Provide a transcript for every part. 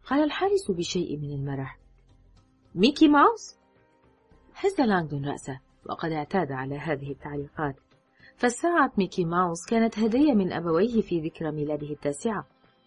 قال الحارس بشيء من المرح. ميكي ماوس؟ هز لانغدون رأسه، وقد اعتاد على هذه التعليقات، فالساعة ميكي ماوس كانت هدية من أبويه في ذكرى ميلاده 9.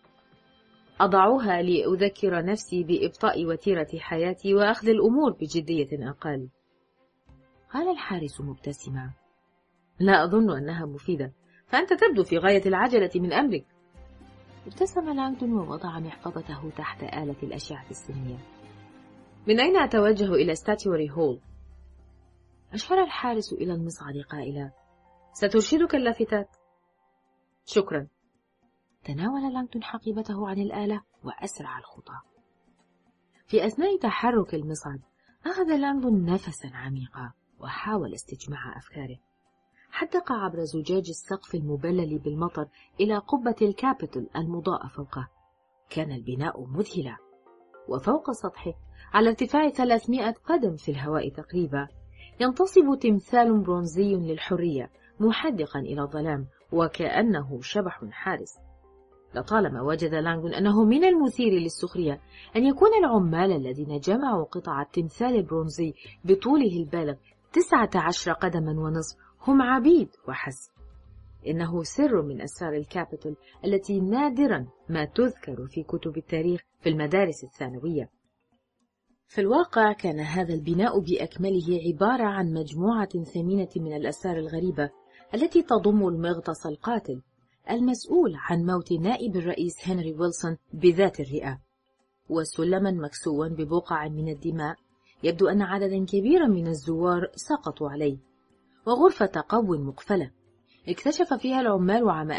أضعها لأذكر نفسي بإبطاء وتيرة حياتي وأخذ الأمور بجدية أقل. قال الحارس مبتسما. لا أظن أنها مفيدة، فأنت تبدو في غاية العجلة من أمرك. ابتسم لانغدون ووضع محفظته تحت آلة الأشعة السينية. من أين أتوجه إلى ستاتيوري هول؟ أشار الحارس إلى المصعد قائلا. سترشدك اللافتات. شكرا. تناول لانغدون حقيبته عن الآلة وأسرع الخطى. في أثناء تحرك المصعد أخذ لانغدون نفسا عميقا وحاول استجماع أفكاره. حدق عبر زجاج السقف المبلل بالمطر إلى قبة الكابيتول المضاءة فوقه. كان البناء مذهلا، وفوق سطحه على ارتفاع 300 قدم في الهواء تقريبا ينتصب تمثال برونزي للحرية محدقا إلى الظلام وكأنه شبح حارس. لطالما وجد لانغدون أنه من المثير للسخرية أن يكون العمال الذين جمعوا قطع التمثال البرونزي بطوله البالغ 19 قدما ونصف هم عبيد وحسب. إنه سر من أسرار الكابيتول التي نادرا ما تذكر في كتب التاريخ في المدارس الثانوية. في الواقع كان هذا البناء بأكمله عبارة عن مجموعة ثمينة من الأسرار الغريبة التي تضم المغطس القاتل المسؤول عن موت نائب الرئيس هنري ويلسون بذات الرئة، وسلما مكسوا ببقع من الدماء يبدو أن عددا كبيرا من الزوار سقطوا عليه، وغرفة قو مقفلة اكتشف فيها العمال عام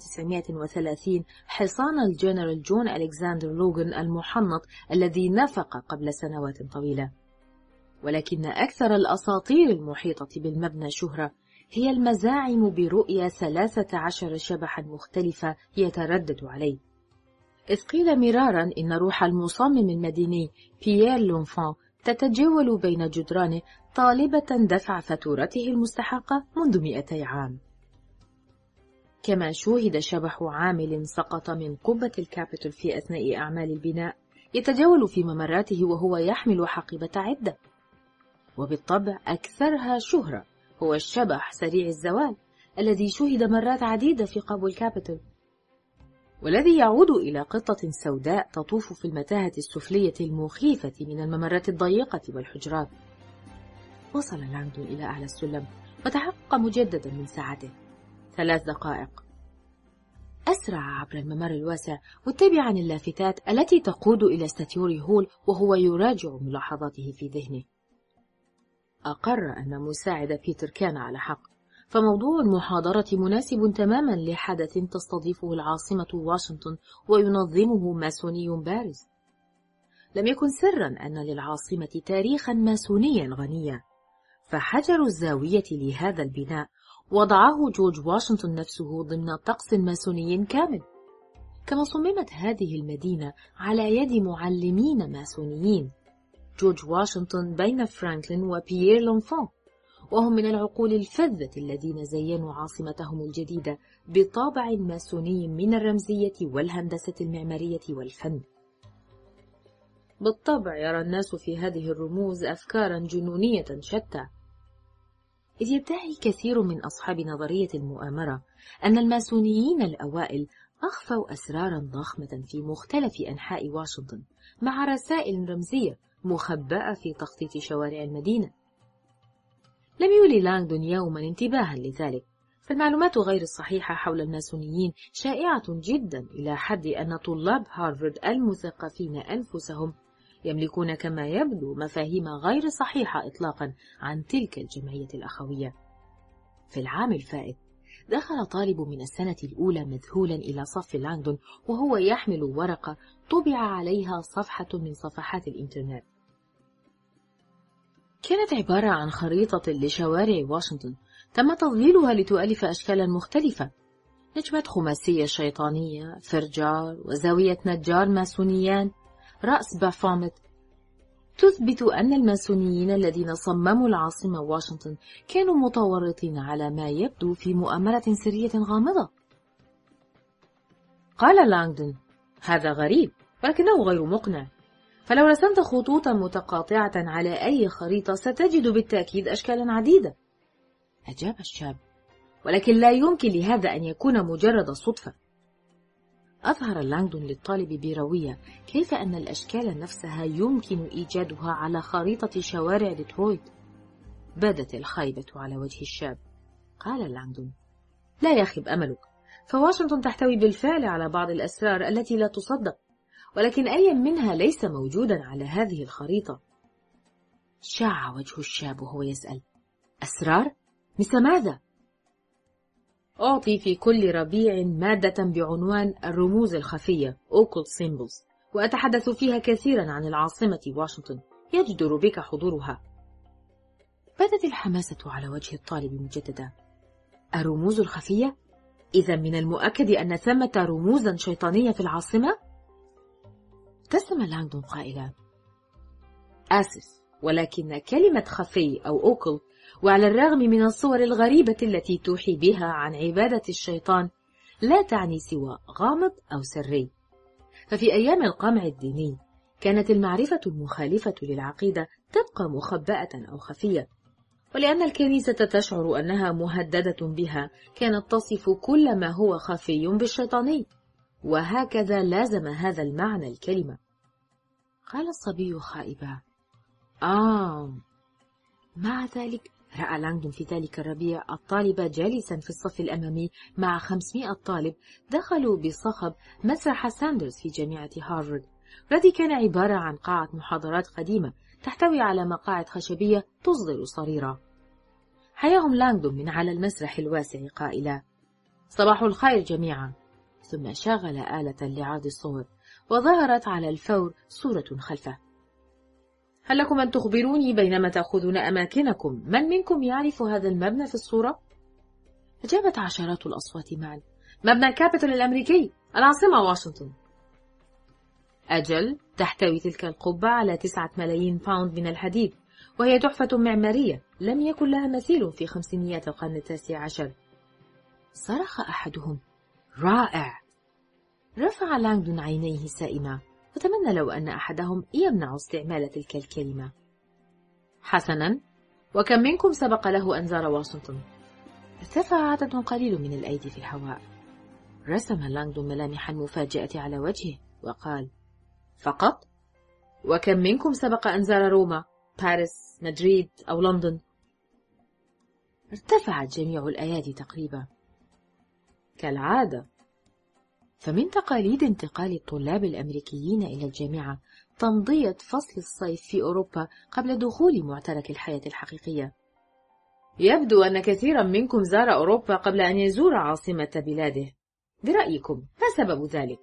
1930 حصان الجنرال جون ألكسندر لوغان المحنط الذي نفق قبل سنوات طويلة. ولكن أكثر الأساطير المحيطة بالمبنى شهرة هي المزاعم برؤية 13 شبحا مختلفة يتردد عليه، إذ قيل مرارا إن روح المصمم المدني بيير لونفون تتجول بين جدرانه طالبة دفع فاتورته المستحقة منذ 200 عام. كما شوهد شبح عامل سقط من قبة الكابيتول في أثناء أعمال البناء يتجول في ممراته وهو يحمل حقيبة عدة. وبالطبع أكثرها شهرة هو الشبح سريع الزوال الذي شوهد مرات عديدة في قبو الكابيتول، والذي يعود إلى قطة سوداء تطوف في المتاهة السفلية المخيفة من الممرات الضيقة والحجرات. وصل لانغدون إلى أعلى السلم وتحقق مجددا من ساعته 3 دقائق. أسرع عبر الممر الواسع متبعا اللافتات التي تقود إلى ستاتيوري هول وهو يراجع ملاحظاته في ذهنه. أقر أن مساعد بيتر كان على حق، فموضوع المحاضرة مناسب تماما لحدث تستضيفه العاصمة واشنطن وينظمه ماسوني بارز. لم يكن سرا أن للعاصمة تاريخا ماسونيا غنيا، فحجر الزاوية لهذا البناء وضعه جورج واشنطن نفسه ضمن طقس ماسوني كامل. كما صممت هذه المدينة على يد معلمين ماسونيين، جورج واشنطن بين فرانكلين وبيير لونفون، وهم من العقول الفذة الذين زينوا عاصمتهم الجديدة بطابع ماسوني من الرمزية والهندسة المعمارية والفن. بالطبع يرى الناس في هذه الرموز أفكارا جنونية شتى، إذ يدعي كثير من أصحاب نظرية المؤامرة أن الماسونيين الأوائل أخفوا أسرارا ضخمة في مختلف أنحاء واشنطن مع رسائل رمزية مخبأة في تخطيط شوارع المدينة. لم يولي لانغدون يوما انتباها لذلك، فالمعلومات غير الصحيحة حول الماسونيين شائعة جدا إلى حد أن طلاب هارفارد المثقفين أنفسهم يملكون كما يبدو مفاهيم غير صحيحة إطلاقا عن تلك الجمعية الأخوية. في العام الفائت دخل طالب من السنة الأولى مذهولا إلى صف لانغدون وهو يحمل ورقة طبع عليها صفحة من صفحات الإنترنت. كانت عبارة عن خريطة لشوارع واشنطن تم تضليلها لتؤلف أشكالا مختلفة: نجمة خماسية شيطانية، فرجار، وزاوية نجار ماسونيان، رأس بافومت، تثبت أن الماسونيين الذين صمموا العاصمة واشنطن كانوا متورطين على ما يبدو في مؤامرة سرية غامضة. قال لانغدون: هذا غريب، ولكنه غير مقنع، فلو رسمت خطوطا متقاطعة على أي خريطة ستجد بالتأكيد أشكالا عديدة. أجاب الشاب: ولكن لا يمكن لهذا أن يكون مجرد صدفة. أظهر لانغدون للطالب بروية كيف أن الأشكال نفسها يمكن إيجادها على خريطة شوارع ديترويت. بدت الخيبة على وجه الشاب. قال لانغدون: لا يخب أملك، فواشنطن تحتوي بالفعل على بعض الأسرار التي لا تصدق، ولكن أي منها ليس موجودا على هذه الخريطة. شاع وجه الشاب وهو يسأل: أسرار؟ مثل ماذا؟ أعطي في كل ربيع مادة بعنوان الرموز الخفية Occult Symbols، وأتحدث فيها كثيرا عن العاصمة واشنطن، يجدر بك حضورها. بدت الحماسة على وجه الطالب مجددا. الرموز الخفية؟ إذا من المؤكد أن ثمة رموزا شيطانية في العاصمة؟ ابتسم لانغدون قائلا: آسف، ولكن كلمة خفي أو أوكل، وعلى الرغم من الصور الغريبة التي توحي بها عن عبادة الشيطان، لا تعني سوى غامض أو سري. ففي أيام القمع الديني كانت المعرفة المخالفة للعقيدة تبقى مخبأة أو خفية، ولأن الكنيسة تشعر أنها مهددة بها كانت تصف كل ما هو خفي بالشيطاني، وهكذا لازم هذا المعنى الكلمة. قال الصبي خائبا: مع ذلك رأى لانغدون في ذلك الربيع الطالب جالسا في الصف الأمامي مع 500 طالب دخلوا بصخب مسرح ساندرز في جامعة هارفارد، الذي كان عبارة عن قاعة محاضرات قديمة تحتوي على مقاعد خشبية تصدر صريرا. حياهم لانغدون من على المسرح الواسع قائلا: صباح الخير جميعا. ثم شغل آلة لعرض الصور، وظهرت على الفور صورة خلفه. هل لكم أن تخبروني بينما تأخذون أماكنكم من منكم يعرف هذا المبنى في الصورة؟ أجابت عشرات الأصوات معا: مبنى الكابيتول الأمريكي، العاصمة واشنطن. أجل، تحتوي تلك القبة على 9 ملايين باوند من الحديد، وهي تحفة معمارية لم يكن لها مثيل في خمسينيات القرن 19. صرخ أحدهم: رائع! رفع لانغدون عينيه سائمة، وتمنى لو أن أحدهم يمنع استعمال تلك الكلمة. حسنا، وكم منكم سبق له أن زار واشنطن؟ ارتفع عدد قليل من الأيدي في الهواء. رسم لانغدون ملامح المفاجأة على وجهه وقال: فقط؟ وكم منكم سبق أن زار روما، باريس، مدريد أو لندن؟ ارتفعت جميع الأيادي تقريبا. كالعادة، فمن تقاليد انتقال الطلاب الأمريكيين إلى الجامعة تمضية فصل الصيف في أوروبا قبل دخول معترك الحياة الحقيقية. يبدو أن كثيرا منكم زار أوروبا قبل أن يزور عاصمة بلاده. برأيكم ما سبب ذلك؟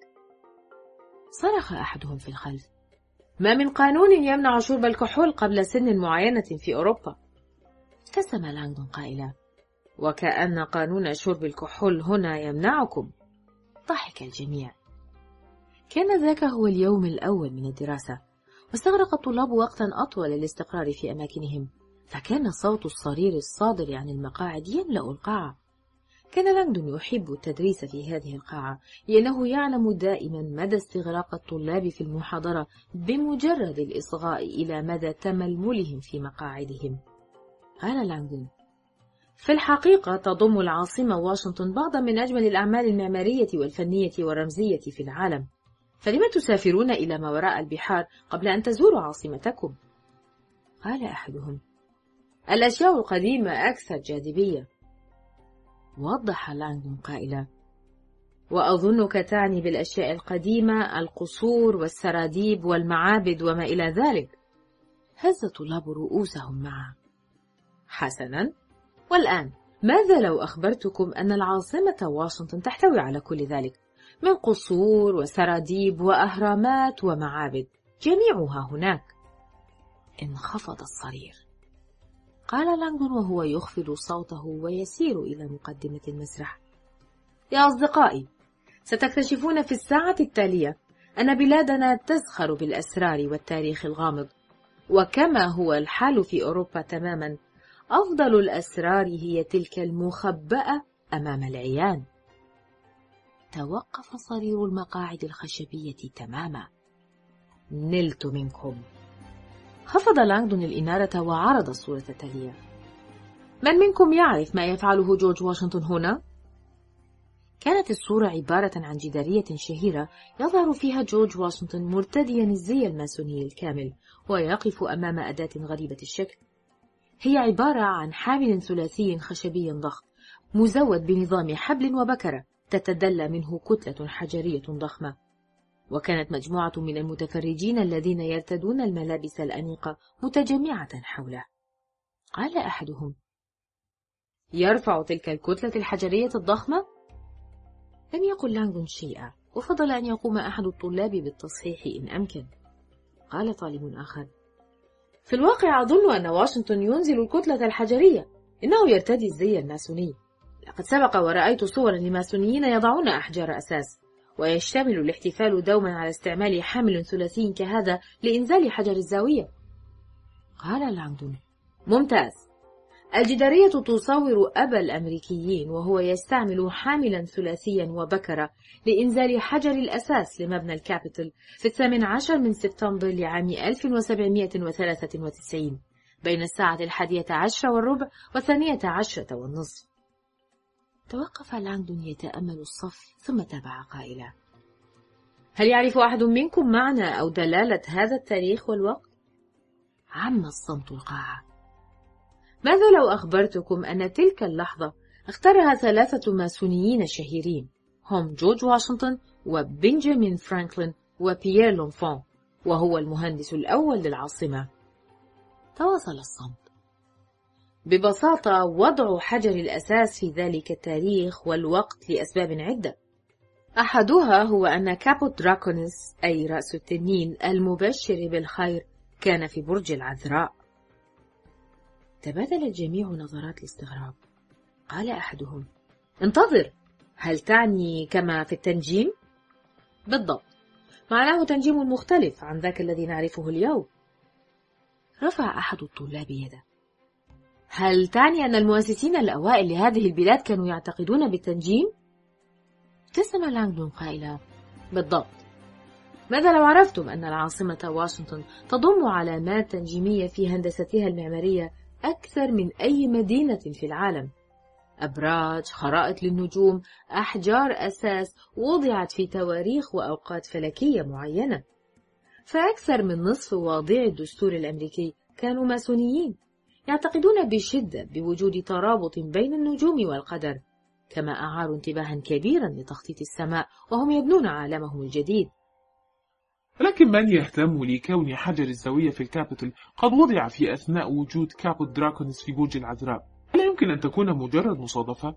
صرخ أحدهم في الخلف: ما من قانون يمنع شرب الكحول قبل سن معينة في أوروبا. ابتسم لانغدون قائلا: وكأن قانون شرب الكحول هنا يمنعكم. ضحك الجميع. كان ذاك هو اليوم الأول من الدراسة، واستغرق الطلاب وقتا أطول للاستقرار في أماكنهم، فكان صوت الصرير الصادر عن المقاعد يملأ القاعة. كان لانغدون يحب التدريس في هذه القاعة، لأنه يعلم دائما مدى استغراق الطلاب في المحاضرة بمجرد الإصغاء إلى مدى تململهم في مقاعدهم. قال لانغدون: في الحقيقة تضم العاصمة واشنطن بعضا من أجمل الأعمال المعمارية والفنية والرمزية في العالم، فلما تسافرون إلى ما وراء البحار قبل أن تزوروا عاصمتكم؟ قال أحدهم: الأشياء القديمة أكثر جاذبية. وضح لانغدون قائلا: وأظنك تعني بالأشياء القديمة القصور والسراديب والمعابد وما إلى ذلك. هز طلاب رؤوسهم معا. حسنا، والآن ماذا لو أخبرتكم أن العاصمة واشنطن تحتوي على كل ذلك من قصور وسراديب وأهرامات ومعابد، جميعها هناك؟ انخفض الصرير. قال لانغدون وهو يخفض صوته ويسير إلى مقدمة المسرح: يا أصدقائي، ستكتشفون في الساعة التالية أن بلادنا تزخر بالأسرار والتاريخ الغامض، وكما هو الحال في أوروبا تماما، أفضل الأسرار هي تلك المخبأة أمام العيان. توقف صرير المقاعد الخشبية تماما. نلت منكم. خفض لانغدون الإنارة وعرض الصورة التالية. من منكم يعرف ما يفعله جورج واشنطن هنا؟ كانت الصورة عبارة عن جدارية شهيرة يظهر فيها جورج واشنطن مرتديا الزي الماسوني الكامل ويقف أمام أداة غريبة الشكل. هي عبارة عن حامل ثلاثي خشبي ضخم مزود بنظام حبل وبكرة تتدلى منه كتلة حجرية ضخمة. وكانت مجموعة من المتفرجين الذين يرتدون الملابس الأنيقة متجمعة حوله. قال أحدهم: يرفع تلك الكتلة الحجرية الضخمة؟ لم يقل لانغدون شيئا، وفضل أن يقوم أحد الطلاب بالتصحيح إن أمكن. قال طالب آخر: في الواقع أظن أن واشنطن ينزل الكتلة الحجرية، إنه يرتدي الزي الماسوني. لقد سبق ورأيت صورا لماسونيين يضعون أحجار أساس، ويشتمل الاحتفال دوما على استعمال حامل ثلاثي كهذا لإنزال حجر الزاوية. قال لانغدون: ممتاز. الجدارية تصور أبا الأمريكيين وهو يستعمل حاملا ثلاثيا وبكرة لإنزال حجر الأساس لمبنى الكابيتول في 18 من سبتمبر لعام 1793 بين الساعة 11:10 و12:10. توقف لانغدون يتأمل الصف ثم تابع قائلا: هل يعرف أحد منكم معنى أو دلالة هذا التاريخ والوقت؟ عم الصمت القاعة. ماذا لو أخبرتكم أن تلك اللحظة اختارها 3 ماسونيين شهيرين، هم جورج واشنطن وبنجامين فرانكلين وبيير لونفون، وهو المهندس الأول للعاصمة؟ تواصل الصمت. ببساطة وضع حجر الأساس في ذلك التاريخ والوقت لأسباب عدة. أحدها هو أن كابوت دراكونس، أي رأس التنين المبشر بالخير، كان في برج العذراء. تبادل الجميع نظرات الاستغراب. قال أحدهم: انتظر، هل تعني كما في التنجيم؟ بالضبط، معناه تنجيم مختلف عن ذاك الذي نعرفه اليوم. رفع أحد الطلاب يده: هل تعني أن المؤسسين الأوائل لهذه البلاد كانوا يعتقدون بالتنجيم؟ ابتسم لانغدون قائلا: بالضبط. ماذا لو عرفتم أن العاصمة واشنطن تضم علامات تنجيمية في هندستها المعمارية أكثر من أي مدينة في العالم؟ أبراج، خرائط للنجوم، أحجار أساس وضعت في تواريخ وأوقات فلكية معينة. فأكثر من نصف واضعي الدستور الأمريكي كانوا ماسونيين، يعتقدون بشدة بوجود ترابط بين النجوم والقدر، كما أعاروا انتباها كبيرا لتخطيط السماء وهم يبنون عالمهم الجديد. لكن من يهتم لكون حجر الزاوية في الكابيتول قد وضع في أثناء وجود كابوت دراكونس في برج العذراء؟ هل يمكن أن تكون مجرد مصادفة؟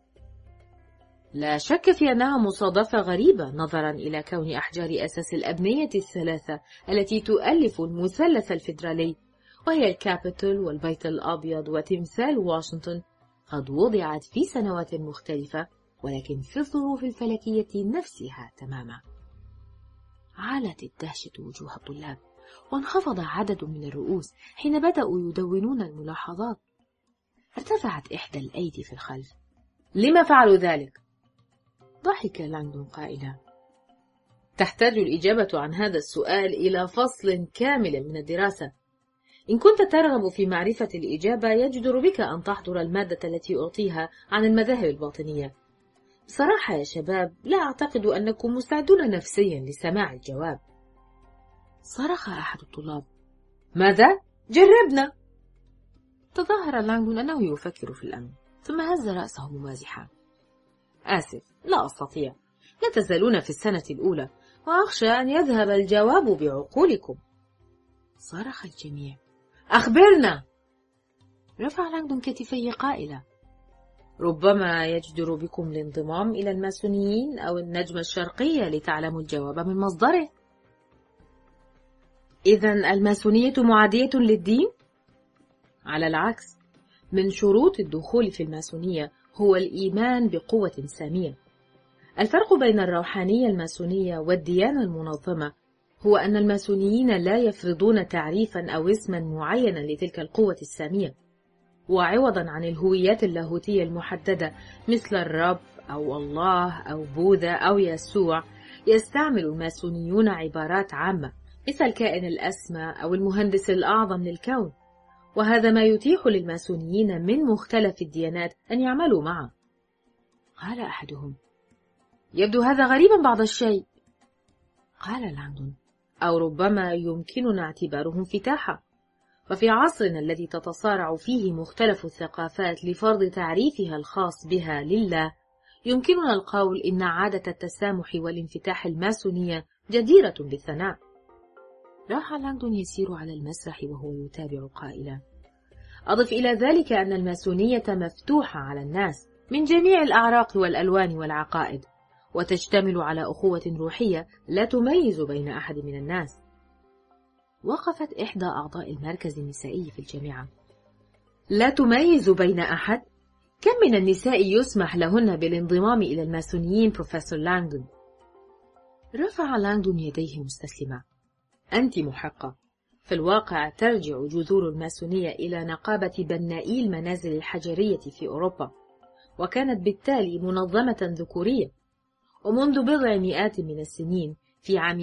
لا شك في أنها مصادفة غريبة نظرا إلى كون أحجار أساس الأبنية الثلاثة التي تؤلف المثلث الفيدرالي، وهي الكابيتول والبيت الأبيض وتمثال واشنطن، قد وضعت في سنوات مختلفة ولكن في الظروف الفلكية نفسها تماما. علت الدهشة وجوه الطلاب، وانخفض عدد من الرؤوس حين بدأوا يدونون الملاحظات. ارتفعت إحدى الأيدي في الخلف: لما فعلوا ذلك؟ ضحك لانغدون قائلا: تحتاج الإجابة عن هذا السؤال إلى فصل كامل من الدراسة. إن كنت ترغب في معرفة الإجابة يجدر بك أن تحضر المادة التي أعطيها عن المذاهب الباطنية. بصراحة يا شباب، لا أعتقد أنكم مستعدون نفسيا لسماع الجواب. صرخ أحد الطلاب: ماذا؟ جربنا! تظاهر لانغدون أنه يفكر في الأمر، ثم هز رأسه ممازحا: آسف، لا أستطيع. لا تزالون في السنة الأولى، وأخشى أن يذهب الجواب بعقولكم. صرخ الجميع: أخبرنا! رفع لانغدون كتفيه قائلا: ربما يجدر بكم الانضمام إلى الماسونيين أو النجمة الشرقية لتعلموا الجواب من مصدره. إذن الماسونية معادية للدين؟ على العكس، من شروط الدخول في الماسونية هو الإيمان بقوة سامية. الفرق بين الروحانية الماسونية والديانة المنظمة هو أن الماسونيين لا يفرضون تعريفا أو اسما معينا لتلك القوة السامية، وعوضا عن الهويات اللاهوتية المحددة مثل الرب أو الله أو بوذا أو يسوع، يستعمل الماسونيون عبارات عامة مثل الكائن الأسمى أو المهندس الأعظم للكون، وهذا ما يتيح للماسونيين من مختلف الديانات أن يعملوا معه. قال أحدهم: يبدو هذا غريبا بعض الشيء. قال لانغدون: أو ربما يمكننا اعتباره انفتاحا، وفي عصرنا الذي تتصارع فيه مختلف الثقافات لفرض تعريفها الخاص بها لله، يمكننا القول إن عادة التسامح والانفتاح الماسونية جديرة بالثناء. راح لانغدون يسير على المسرح وهو يتابع قائلا: أضف إلى ذلك أن الماسونية مفتوحة على الناس من جميع الأعراق والألوان والعقائد، وتشتمل على أخوة روحية لا تميز بين أحد من الناس. وقفت إحدى أعضاء المركز النسائي في الجامعة: لا تميز بين أحد؟ كم من النساء يسمح لهن بالانضمام إلى الماسونيين بروفيسور لانغدون؟ رفع لانغدون يديه مستسلما: أنت محقة. في الواقع ترجع جذور الماسونية إلى نقابة بنائي المنازل الحجرية في أوروبا، وكانت بالتالي منظمة ذكورية. ومنذ بضع مئات من السنين، في عام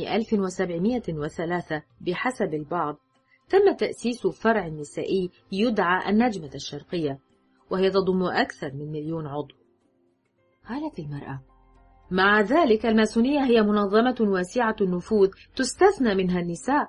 1703 بحسب البعض، تم تأسيس فرع نسائي يدعى النجمة الشرقية، وهي تضم أكثر من 1,000,000 عضو. قالت المرأة: مع ذلك الماسونية هي منظمة واسعة النفوذ تستثنى منها النساء.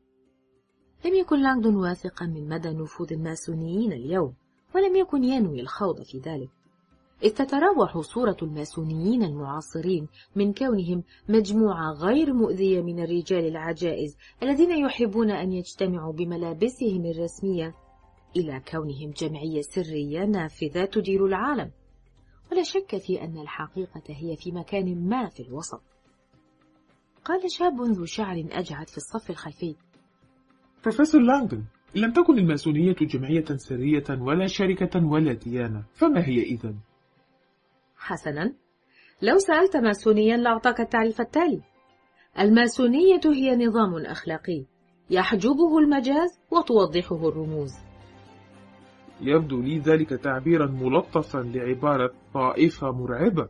لم يكن لانغدون واثقا من مدى نفوذ الماسونيين اليوم، ولم يكن ينوي الخوض في ذلك، إذ تتراوح صورة الماسونيين المعاصرين من كونهم مجموعة غير مؤذية من الرجال العجائز الذين يحبون أن يجتمعوا بملابسهم الرسمية، إلى كونهم جمعية سرية نافذة تدير العالم. ولا شك في أن الحقيقة هي في مكان ما في الوسط. قال شاب ذو شعر أجعد في الصف الخلفي: بروفيسور لانغدون، لم تكن الماسونية جمعية سرية ولا شركة ولا ديانة، فما هي إذن؟ حسنا، لو سألت ماسونيا لأعطاك التعريف التالي: الماسونية هي نظام أخلاقي يحجبه المجاز وتوضحه الرموز. يبدو لي ذلك تعبيرا ملطفا لعبارة طائفة مرعبة.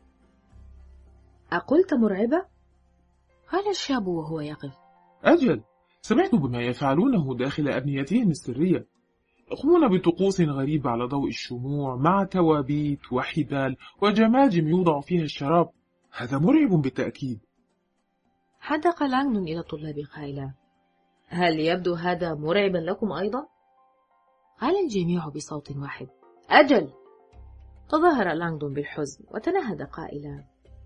أقلت مرعبة؟ قال الشاب وهو يقف: أجل، سمعت بما يفعلونه داخل أبنيتهم السرية. يقومون بطقوس غريبة على ضوء الشموع مع توابيت وحبال وجماجم يوضع فيها الشراب. هذا مرعب بالتأكيد. حدق لانغدون إلى الطلاب قائلا: هل يبدو هذا مرعبا لكم أيضا؟ قال الجميع بصوت واحد: أجل. تظاهر لانغدون بالحزن وتنهد قائلا: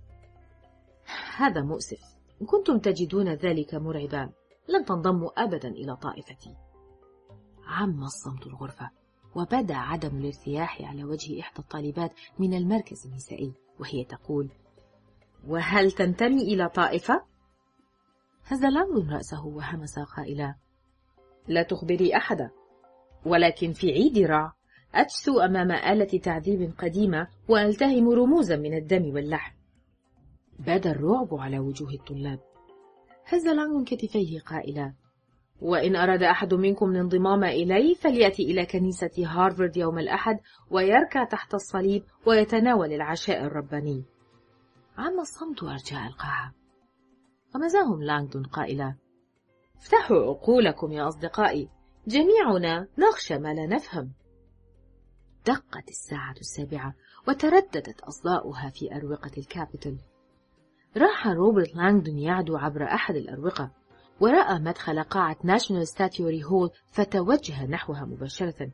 هذا مؤسف. إن كنتم تجدون ذلك مرعبا لن تنضموا أبدا إلى طائفتي. عم الصمت الغرفة، وبدا عدم الارتياح على وجه إحدى الطالبات من المركز النسائي وهي تقول: وهل تنتمي إلى طائفة؟ هز لانغدون رأسه وهمس قائلا: لا تخبري أحدا، ولكن في عيد رع أجثو أمام آلة تعذيب قديمة وألتهم رموزا من الدم واللحم. بدا الرعب على وجوه الطلاب. هز لانغدون كتفيه قائلا: وإن أراد أحد منكم الانضمام إلي فليأتي إلى كنيسة هارفارد يوم الأحد ويركع تحت الصليب ويتناول العشاء الرباني. عم الصمت أرجاء القاعة، ومزاهم لانغدون قائلا: افتحوا عقولكم يا أصدقائي، جميعنا نخشى ما لا نفهم. دقت الساعة 7 وترددت أصداؤها في أروقة الكابيتول. راح روبرت لانغدون يعدو عبر أحد الأروقة، ورأى مدخل قاعة ناشونال ستاتيوري هول فتوجه نحوها مباشرة.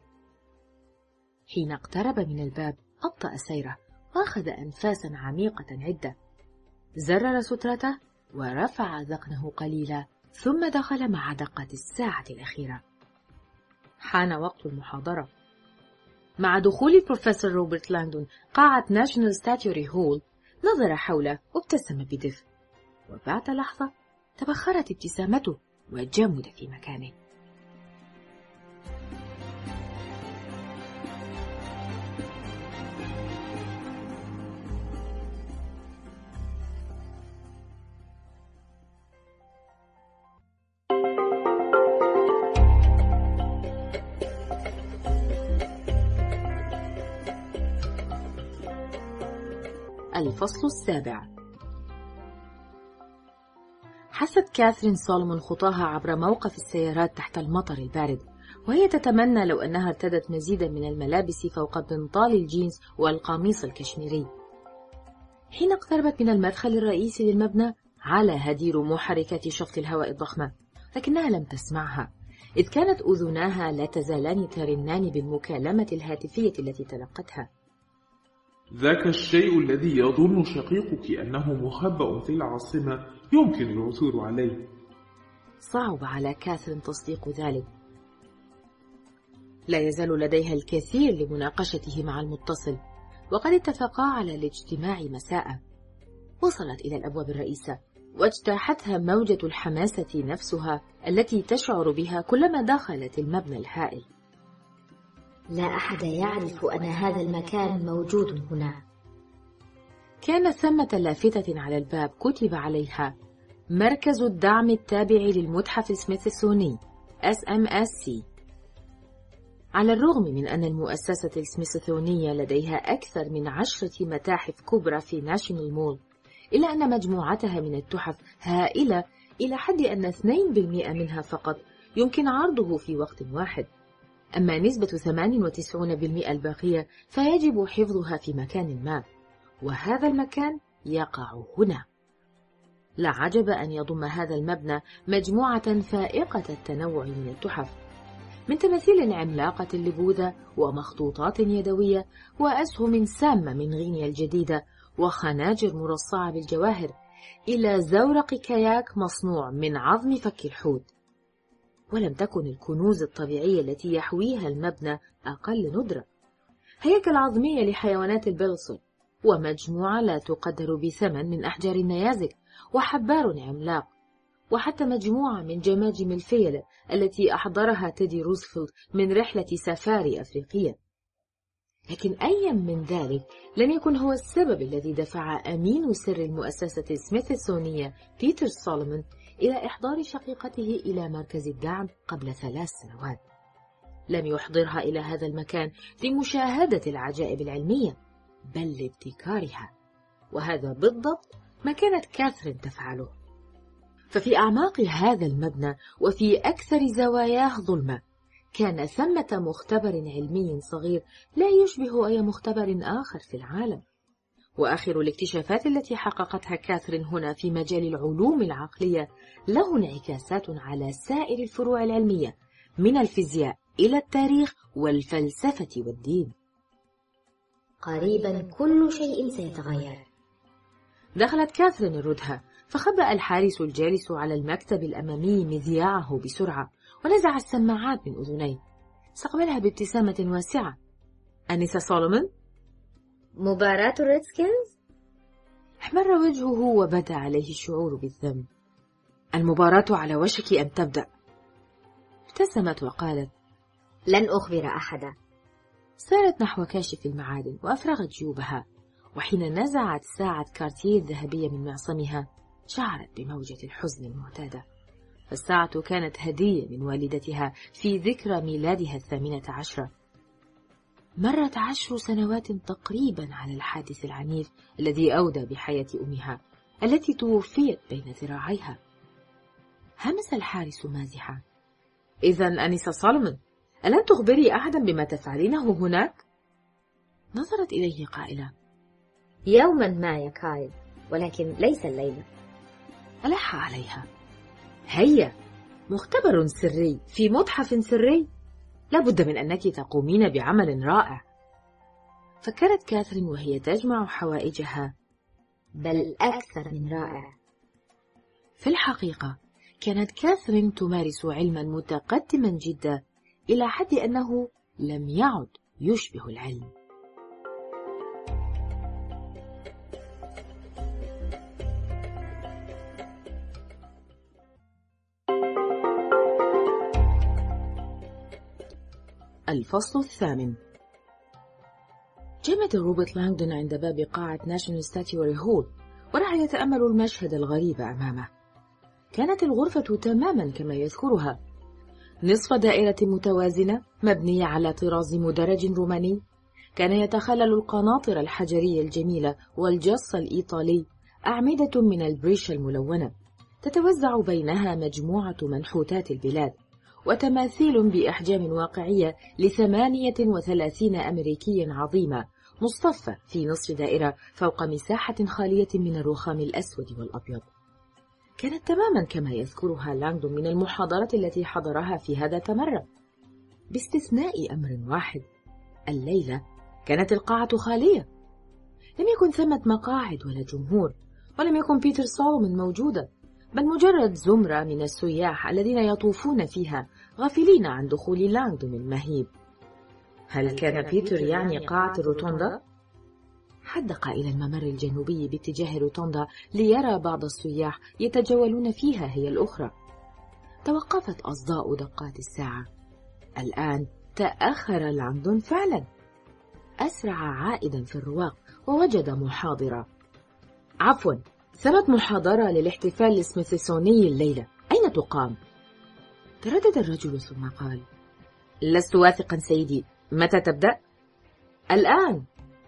حين اقترب من الباب أبطأ سيره وأخذ أنفاسا عميقة عدة، زرر سترته ورفع ذقنه قليلا، ثم دخل مع دقة الساعة الأخيرة. حان وقت المحاضرة. مع دخول البروفيسور روبرت لانغدون قاعة ناشونال ستاتيوري هول نظر حوله وابتسم بدفء، وبعد لحظة تبخرت ابتسامته وجمد في مكانه. الفصل 7. حست كاثرين سولومون خطاها عبر موقف السيارات تحت المطر البارد، وهي تتمنى لو أنها ارتدت مزيدا من الملابس فوق بنطال الجينز والقميص الكشميري. حين اقتربت من المدخل الرئيسي للمبنى على هدير محركات شفط الهواء الضخمة، لكنها لم تسمعها، إذ كانت أذناها لا تزالان ترنان بالمكالمة الهاتفية التي تلقتها. ذاك الشيء الذي يظن شقيقك أنه مخبأ في العاصمة يمكن العثور عليه. صعب على كاثرين تصديق ذلك. لا يزال لديها الكثير لمناقشته مع المتصل، وقد اتفقا على الاجتماع مساء. وصلت إلى الأبواب الرئيسة، واجتاحتها موجة الحماسة نفسها التي تشعر بها كلما دخلت المبنى الهائل. لا أحد يعرف أن هذا المكان موجود هنا. كان ثمة لافتة على الباب كتب عليها: مركز الدعم التابع للمتحف السميثسوني SMSC. على الرغم من أن المؤسسة السميثسونية لديها أكثر من 10 متاحف كبرى في ناشونال مول، إلا أن مجموعتها من التحف هائلة إلى حد أن 2% منها فقط يمكن عرضه في وقت واحد، أما نسبة 98% الباقية فيجب حفظها في مكان ما، وهذا المكان يقع هنا. لا عجب أن يضم هذا المبنى مجموعة فائقة التنوع من التحف، من تماثيل عملاقة لبوذا ومخطوطات يدوية وأسهم سامة من غينيا الجديدة وخناجر مرصعة بالجواهر، إلى زورق كاياك مصنوع من عظم فك الحوت. ولم تكن الكنوز الطبيعية التي يحويها المبنى أقل ندرة. هيكل عظمية لحيوانات البلصر، ومجموعة لا تقدر بثمن من أحجار النيازك، وحبار عملاق، وحتى مجموعة من جماجم الفيلة التي أحضرها تيدي روزفلت من رحلة سفاري أفريقية. لكن أي من ذلك لم يكن هو السبب الذي دفع أمين سر المؤسسة السميثسونية بيتر سولومون إلى إحضار شقيقته إلى مركز الدعم قبل 3 سنوات. لم يحضرها إلى هذا المكان لمشاهدة العجائب العلمية، بل لابتكارها، وهذا بالضبط ما كانت كاثرين تفعله. ففي أعماق هذا المبنى وفي أكثر زواياه ظلمة كان ثمة مختبر علمي صغير لا يشبه أي مختبر آخر في العالم. وآخر الاكتشافات التي حققتها كاثرين هنا في مجال العلوم العقلية له انعكاسات على سائر الفروع العلمية، من الفيزياء إلى التاريخ والفلسفة والدين. قريبا كل شيء سيتغير. دخلت كاثرين الردهة، فخبأ الحارس الجالس على المكتب الأمامي مذياعه بسرعة، ونزع السماعات من أذنيه. استقبلها بابتسامة واسعة. أنسة سولومون؟ مباراة الريدسكنز؟ احمر وجهه وبدا عليه الشعور بالذنب. المباراة على وشك أن تبدأ. ابتسمت وقالت: لن أخبر أحدا. سارت نحو كاشف المعادن وأفرغت جيوبها، وحين نزعت ساعة كارتيه الذهبية من معصمها شعرت بموجة الحزن المعتادة. فالساعة كانت هدية من والدتها في ذكرى ميلادها 18. مرت 10 سنوات تقريبا على الحادث العنيف الذي أودى بحياة أمها التي توفيت بين ذراعيها. همس الحارس مازحا: إذن أنسة سولومون، ألن تخبري أحدا بما تفعلينه هناك؟ نظرت إليه قائلة: يوما ما يا كايل، ولكن ليس الليلة. ألح عليها: هيا، مختبر سري في متحف سري، لابد من أنك تقومين بعمل رائع. فكرت كاثرين وهي تجمع حوائجها: بل أكثر من رائع. في الحقيقة كانت كاثرين تمارس علما متقدما جدا، إلى حد أنه لم يعد يشبه العلم. الفصل 8. جمد روبرت لانغدون عند باب قاعة ناشونال ستاتيوري هول، ورعى يتأمل المشهد الغريب أمامه. كانت الغرفة تماما كما يذكرها، نصف دائرة متوازنة مبنية على طراز مدرج روماني. كان يتخلل القناطر الحجرية الجميلة والجص الإيطالي أعمدة من البريشة الملونة، تتوزع بينها مجموعة منحوتات البلاد وتماثيل بأحجام واقعية ل38 أمريكيا عظيمة مصطفى في نصف دائرة فوق مساحة خالية من الرخام الأسود والأبيض. كانت تماما كما يذكرها لانغدون من المحاضرات التي حضرها في هذا التمرد، باستثناء أمر واحد: الليلة كانت القاعة خالية، لم يكن ثمة مقاعد ولا جمهور، ولم يكن بيتر سولومون موجودا، بل مجرد زمرة من السياح الذين يطوفون فيها غافلين عن دخول لانغدون المهيب. هل كان بيتر يعني قاعة الروتوندا؟ حدق إلى الممر الجنوبي باتجاه روتوندا ليرى بعض السياح يتجولون فيها هي الأخرى. توقفت أصداء دقات الساعة. الآن تأخر لانغدون فعلا. أسرع عائدا في الرواق ووجد محاضرة. عفوا، ثمت محاضرة للاحتفال السميثسوني الليلة، أين تقام؟ تردد الرجل ثم قال: لست واثقا سيدي، متى تبدأ؟ الآن.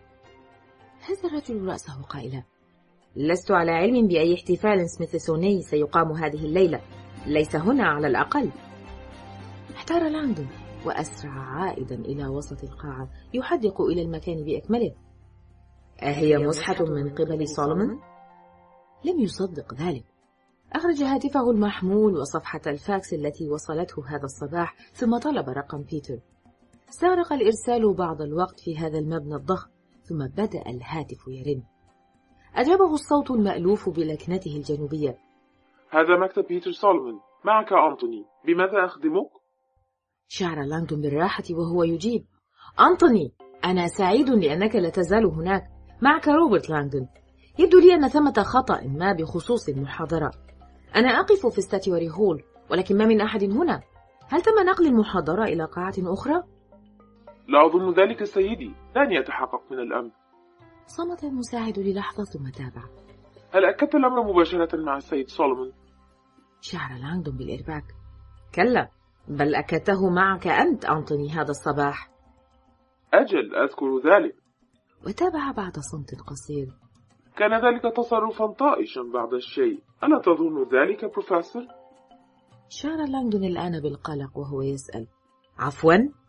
هز الرجل رأسه قائلا: لست على علم بأي احتفال سميثسوني سيقام هذه الليلة، ليس هنا على الأقل. احتار لانغدون وأسرع عائدا إلى وسط القاعة يحدق إلى المكان بأكمله. أهي مزحة من قبل سولومون؟ لم يصدق ذلك. أخرج هاتفه المحمول وصفحة الفاكس التي وصلته هذا الصباح، ثم طلب رقم بيتر. استغرق الإرسال بعض الوقت في هذا المبنى الضخم، ثم بدأ الهاتف يرن. أجابه الصوت المألوف بلكنته الجنوبية: هذا مكتب بيتر سولومون، معك أنتوني، بماذا أخدمك؟ شعر لانغدون بالراحة وهو يجيب: أنتوني، أنا سعيد لأنك لا تزال هناك. معك روبرت لانغدون. يبدو لي أن ثمة خطأ ما بخصوص المحاضرة. أنا أقف في ستاتيوري هول، ولكن ما من أحد هنا. هل تم نقل المحاضرة إلى قاعة أخرى؟ لا أظن ذلك سيدي، لن يتحقق من الأمر. صمت المساعد للحظة ثم تابع: هل أكدت الأمر مباشرة مع السيد سولومون؟ شعر لانغدون بالإرباك: كلا، بل أكدته معك أنت أنتوني هذا الصباح. أجل، أذكر ذلك. وتابع بعد صمت قصير: كان ذلك تصرفا طائشا بعض الشيء، ألا تظن ذلك بروفيسور؟ شعر لانغدون الآن بالقلق وهو يسأل: عفوا؟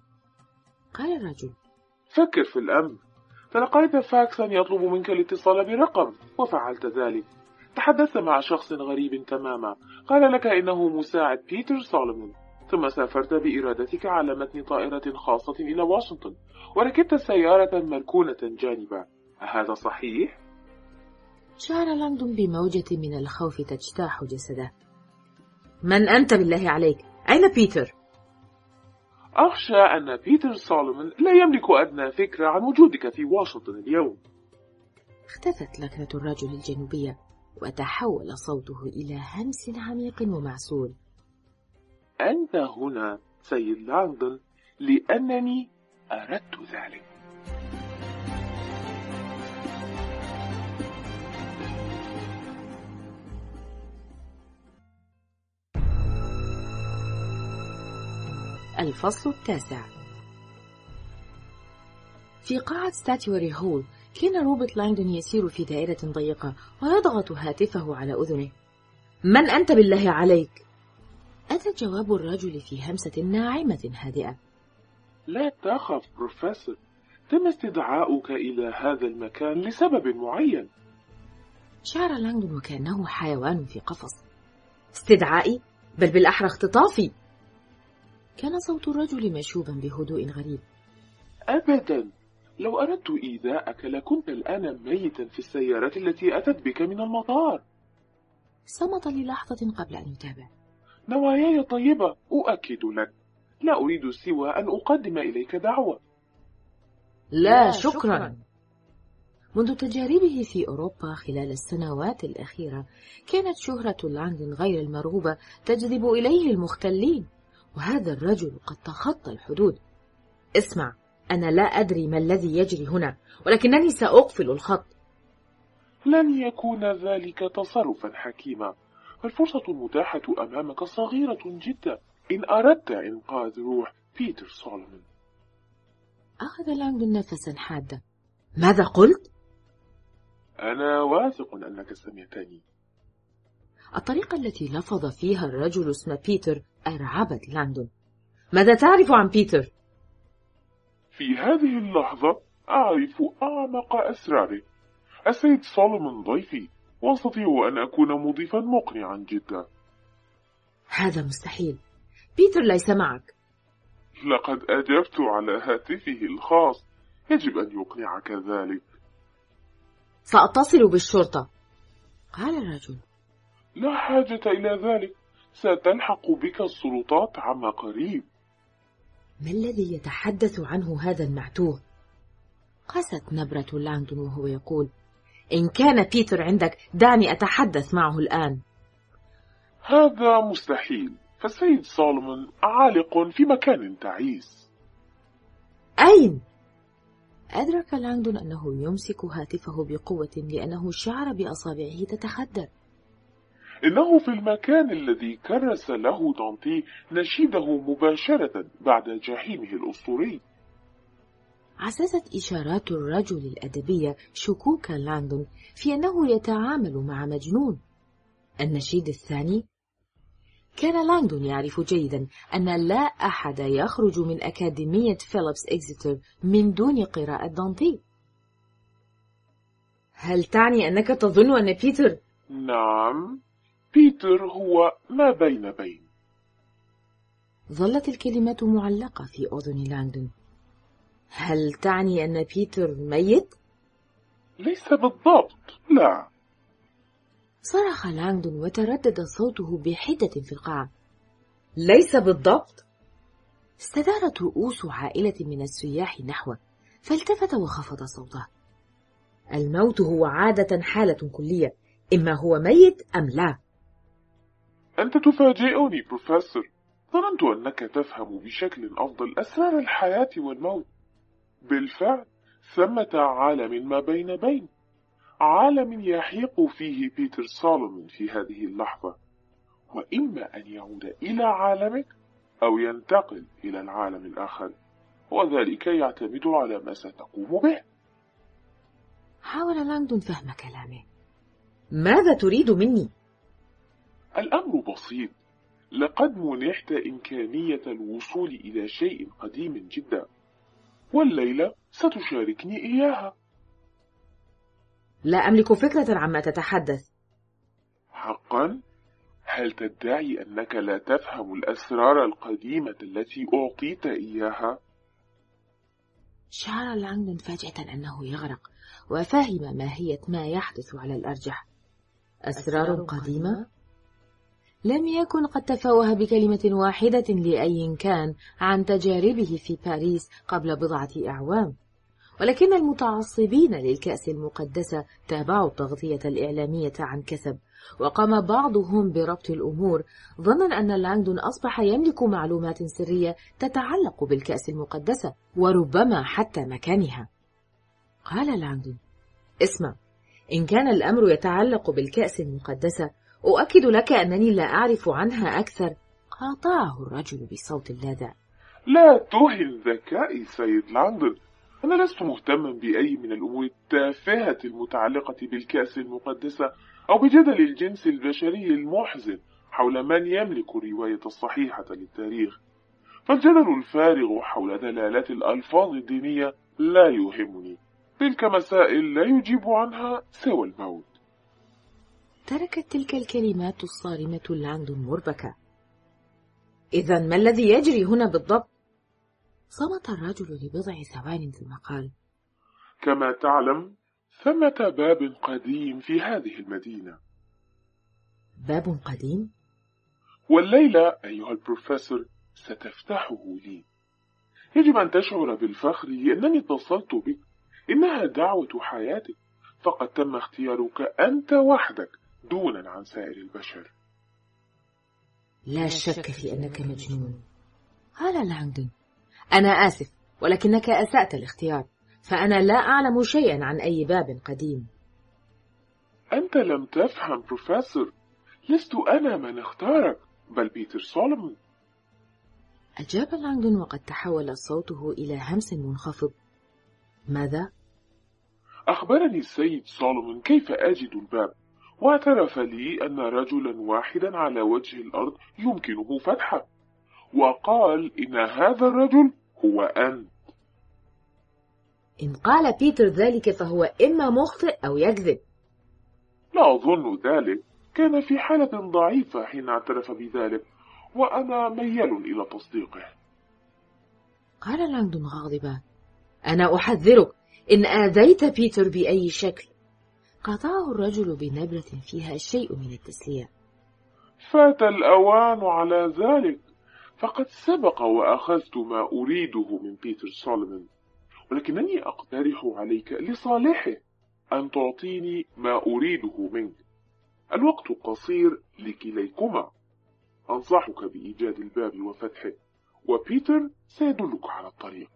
قال الرجل: فكر في الأمر. تلقيت فاكسا يطلب منك الاتصال برقم وفعلت ذلك. تحدثت مع شخص غريب تماما، قال لك إنه مساعد بيتر سولومون، ثم سافرت بإرادتك على متن طائرة خاصة إلى واشنطن، وركبت سيارة مركونة جانبا. هذا صحيح؟ شعر لانغدون بموجة من الخوف تجتاح جسده. من أنت بالله عليك؟ أين بيتر؟ أخشى أن بيتر سولومون لا يملك أدنى فكرة عن وجودك في واشنطن اليوم. اختفت لكنة الرجل الجنوبية وتحول صوته إلى همس عميق ومعسول. أنت هنا سيد لانغدون لأنني أردت ذلك. الفصل 9. في قاعة ستاتيوري هول كان روبرت لانغدون يسير في دائرة ضيقة ويضغط هاتفه على أذنه. من أنت بالله عليك؟ أتى جواب الرجل في همسة ناعمة هادئة. لا تخف بروفيسور، تم استدعاؤك إلى هذا المكان لسبب معين. شعر لانغدون وكأنه حيوان في قفص. استدعائي؟ بل بالأحرى اختطافي. كان صوت الرجل مشوبا بهدوء غريب. أبدا، لو أردت إيذاءك لكنت الآن ميتا في السيارة التي أتت بك من المطار. صمت للحظة قبل أن يتابع. نواياي طيبة، أؤكد لك. لا أريد سوى أن أقدم إليك دعوة. لا شكرا. منذ تجاربه في أوروبا خلال السنوات الأخيرة كانت شهرة لانغدون غير المرغوبة تجذب إليه المختلين، وهذا الرجل قد تخطى الحدود. اسمع، أنا لا أدري ما الذي يجري هنا، ولكنني سأقفل الخط. لن يكون ذلك تصرفا حكيما، فالفرصة المتاحة أمامك صغيرة جدا إن أردت إنقاذ روح بيتر سولومون. أخذ لانغدون نفسا حادا. ماذا قلت؟ أنا واثق أنك سمعتني. الطريقة التي لفظ فيها الرجل اسم بيتر أرعبت لانغدون. ماذا تعرف عن بيتر؟ في هذه اللحظة أعرف أعمق أسراره. السيد سولومون ضيفي، وأستطيع أن أكون مضيفا مقنعا جدا. هذا مستحيل، بيتر ليس معك. لقد أجبت على هاتفه الخاص، يجب أن يقنعك ذلك. سأتصل بالشرطة، قال الرجل. لا حاجة إلى ذلك، ستلحق بك السلطات عما قريب. ما الذي يتحدث عنه هذا المعتوه؟ قست نبرة لانغدون وهو يقول: إن كان بيتر عندك دعني أتحدث معه الآن. هذا مستحيل، فالسيد سولومون عالق في مكان تعيس. أين؟ أدرك لانغدون أنه يمسك هاتفه بقوة لأنه شعر بأصابعه تتخدر. إنه في المكان الذي كرس له دانتي نشيده مباشرة بعد جحيمه الأسطوري. عززت إشارات الرجل الأدبية شكوك لانغدون في أنه يتعامل مع مجنون. النشيد الثاني. كان لانغدون يعرف جيدا أن لا أحد يخرج من أكاديمية فيليبس إكزيتر من دون قراءة دانتي. هل تعني أنك تظن أن بيتر؟ نعم، بيتر هو ما بين بين. ظلت الكلمات معلقة في أذن لانغدون. هل تعني أن بيتر ميت؟ ليس بالضبط، لا. صرخ لانغدون وتردد صوته بحدة في القاعة. ليس بالضبط؟ استدارت رؤوس عائلة من السياح نحوه، فالتفت وخفض صوته. الموت هو عادة حالة كلية، إما هو ميت أم لا. أنت تفاجئني بروفيسور، ظننت أنك تفهم بشكل أفضل أسرار الحياة والموت. بالفعل ثمة عالم ما بين بين، عالم يحيق فيه بيتر سولومون في هذه اللحظة، وإما أن يعود إلى عالمك أو ينتقل إلى العالم الآخر، وذلك يعتمد على ما ستقوم به. حاول لانغدون فهم كلامه. ماذا تريد مني؟ الأمر بسيط، لقد منحت إمكانية الوصول إلى شيء قديم جدا، والليلة ستشاركني إياها. لا أملك فكرة عما تتحدث. حقا؟ هل تدعي أنك لا تفهم الأسرار القديمة التي أعطيت إياها؟ شعر لانغدون فجأة أنه يغرق، وفهم ماهية ما يحدث على الأرجح. أسرار قديمة؟ لم يكن قد تفوه بكلمة واحدة لأي كان عن تجاربه في باريس قبل بضعة أعوام، ولكن المتعصبين للكأس المقدسة تابعوا التغطية الإعلامية عن كسب، وقام بعضهم بربط الأمور ظنا أن لانغدون أصبح يملك معلومات سرية تتعلق بالكأس المقدسة وربما حتى مكانها. قال لانغدون: اسمع، إن كان الأمر يتعلق بالكأس المقدسة أؤكد لك أنني لا أعرف عنها أكثر. قاطعه الرجل بصوت لاذع. لا تهن ذكائي سيد لانغدون، أنا لست مهتما بأي من الأمور التافهة المتعلقة بالكأس المقدسة أو بجدل الجنس البشري المحزن حول من يملك الرواية الصحيحة للتاريخ. فالجدل الفارغ حول دلالات الألفاظ الدينية لا يهمني، تلك مسائل لا يجيب عنها سوى الموت. تركت تلك الكلمات الصارمة لانغدون مربكة. إذن ما الذي يجري هنا بالضبط؟ صمت الرجل لبضع ثوان ثم قال: كما تعلم ثمة باب قديم في هذه المدينة. باب قديم؟ والليلة أيها البروفيسور ستفتحه لي. يجب أن تشعر بالفخر لأنني اتصلت بك، إنها دعوة حياتك، فقد تم اختيارك أنت وحدك دونا عن سائر البشر. لا شك في أنك مجنون، قال لانغدون. أنا آسف، ولكنك أسأت الاختيار، فأنا لا أعلم شيئا عن أي باب قديم. أنت لم تفهم بروفيسور، لست أنا من اختارك، بل بيتر سولومون. أجاب لانغدون وقد تحول صوته إلى همس منخفض. ماذا؟ أخبرني السيد سولومون كيف أجد الباب، واعترف لي أن رجلا واحدا على وجه الأرض يمكنه فتحه، وقال إن هذا الرجل هو أنت. إن قال بيتر ذلك فهو إما مخطئ أو يكذب. لا أظن ذلك، كان في حالة ضعيفة حين اعترف بذلك، وأنا ميال إلى تصديقه. قال لانغدون غاضبا: أنا أحذرك، إن آذيت بيتر بأي شكل. قاطعه الرجل بنبرة فيها الشيء من التسلية: فات الأوان على ذلك، فقد سبق وأخذت ما أريده من بيتر سولومون، ولكنني أقترح عليك لصالحه أن تعطيني ما أريده منك. الوقت قصير لكليكما، أنصحك بإيجاد الباب وفتحه، وبيتر سيدلك على الطريق.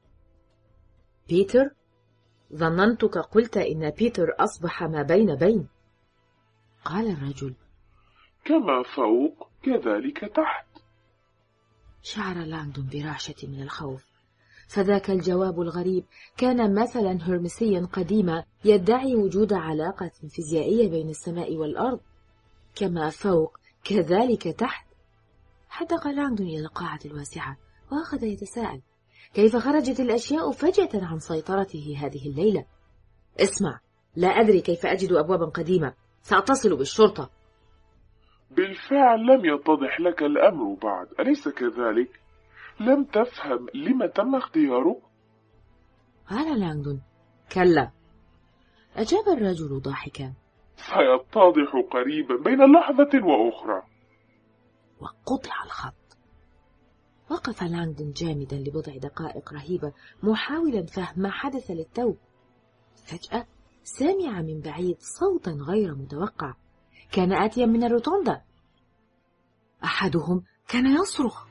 بيتر؟ ظننتك قلت إن بيتر أصبح ما بين بين. قال الرجل: كما فوق كذلك تحت. شعر لانغدون برعشة من الخوف، فذاك الجواب الغريب كان مثلا هرمسيا قديما يدعي وجود علاقة فيزيائية بين السماء والأرض. كما فوق كذلك تحت. حدق لانغدون إلى القاعة الواسعة وأخذ يتساءل كيف خرجت الأشياء فجأة عن سيطرته هذه الليلة. اسمع، لا أدري كيف أجد أبوابا قديمة، سأتصل بالشرطة. بالفعل لم يتضح لك الأمر بعد، أليس كذلك؟ لم تفهم لما تم اختياره؟ قال لانغدون: كلا. أجاب الرجل ضاحكا: سيتضح قريبا بين لحظة وأخرى. وقطع الخط. وقف لانغدون جامدا لبضع دقائق رهيبة محاولا فهم ما حدث للتو. فجأة سمع من بعيد صوتا غير متوقع، كان آتيا من الروتوندا. أحدهم كان يصرخ: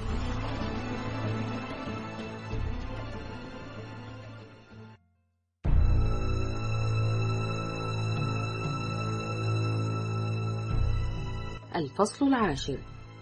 الفصل 10.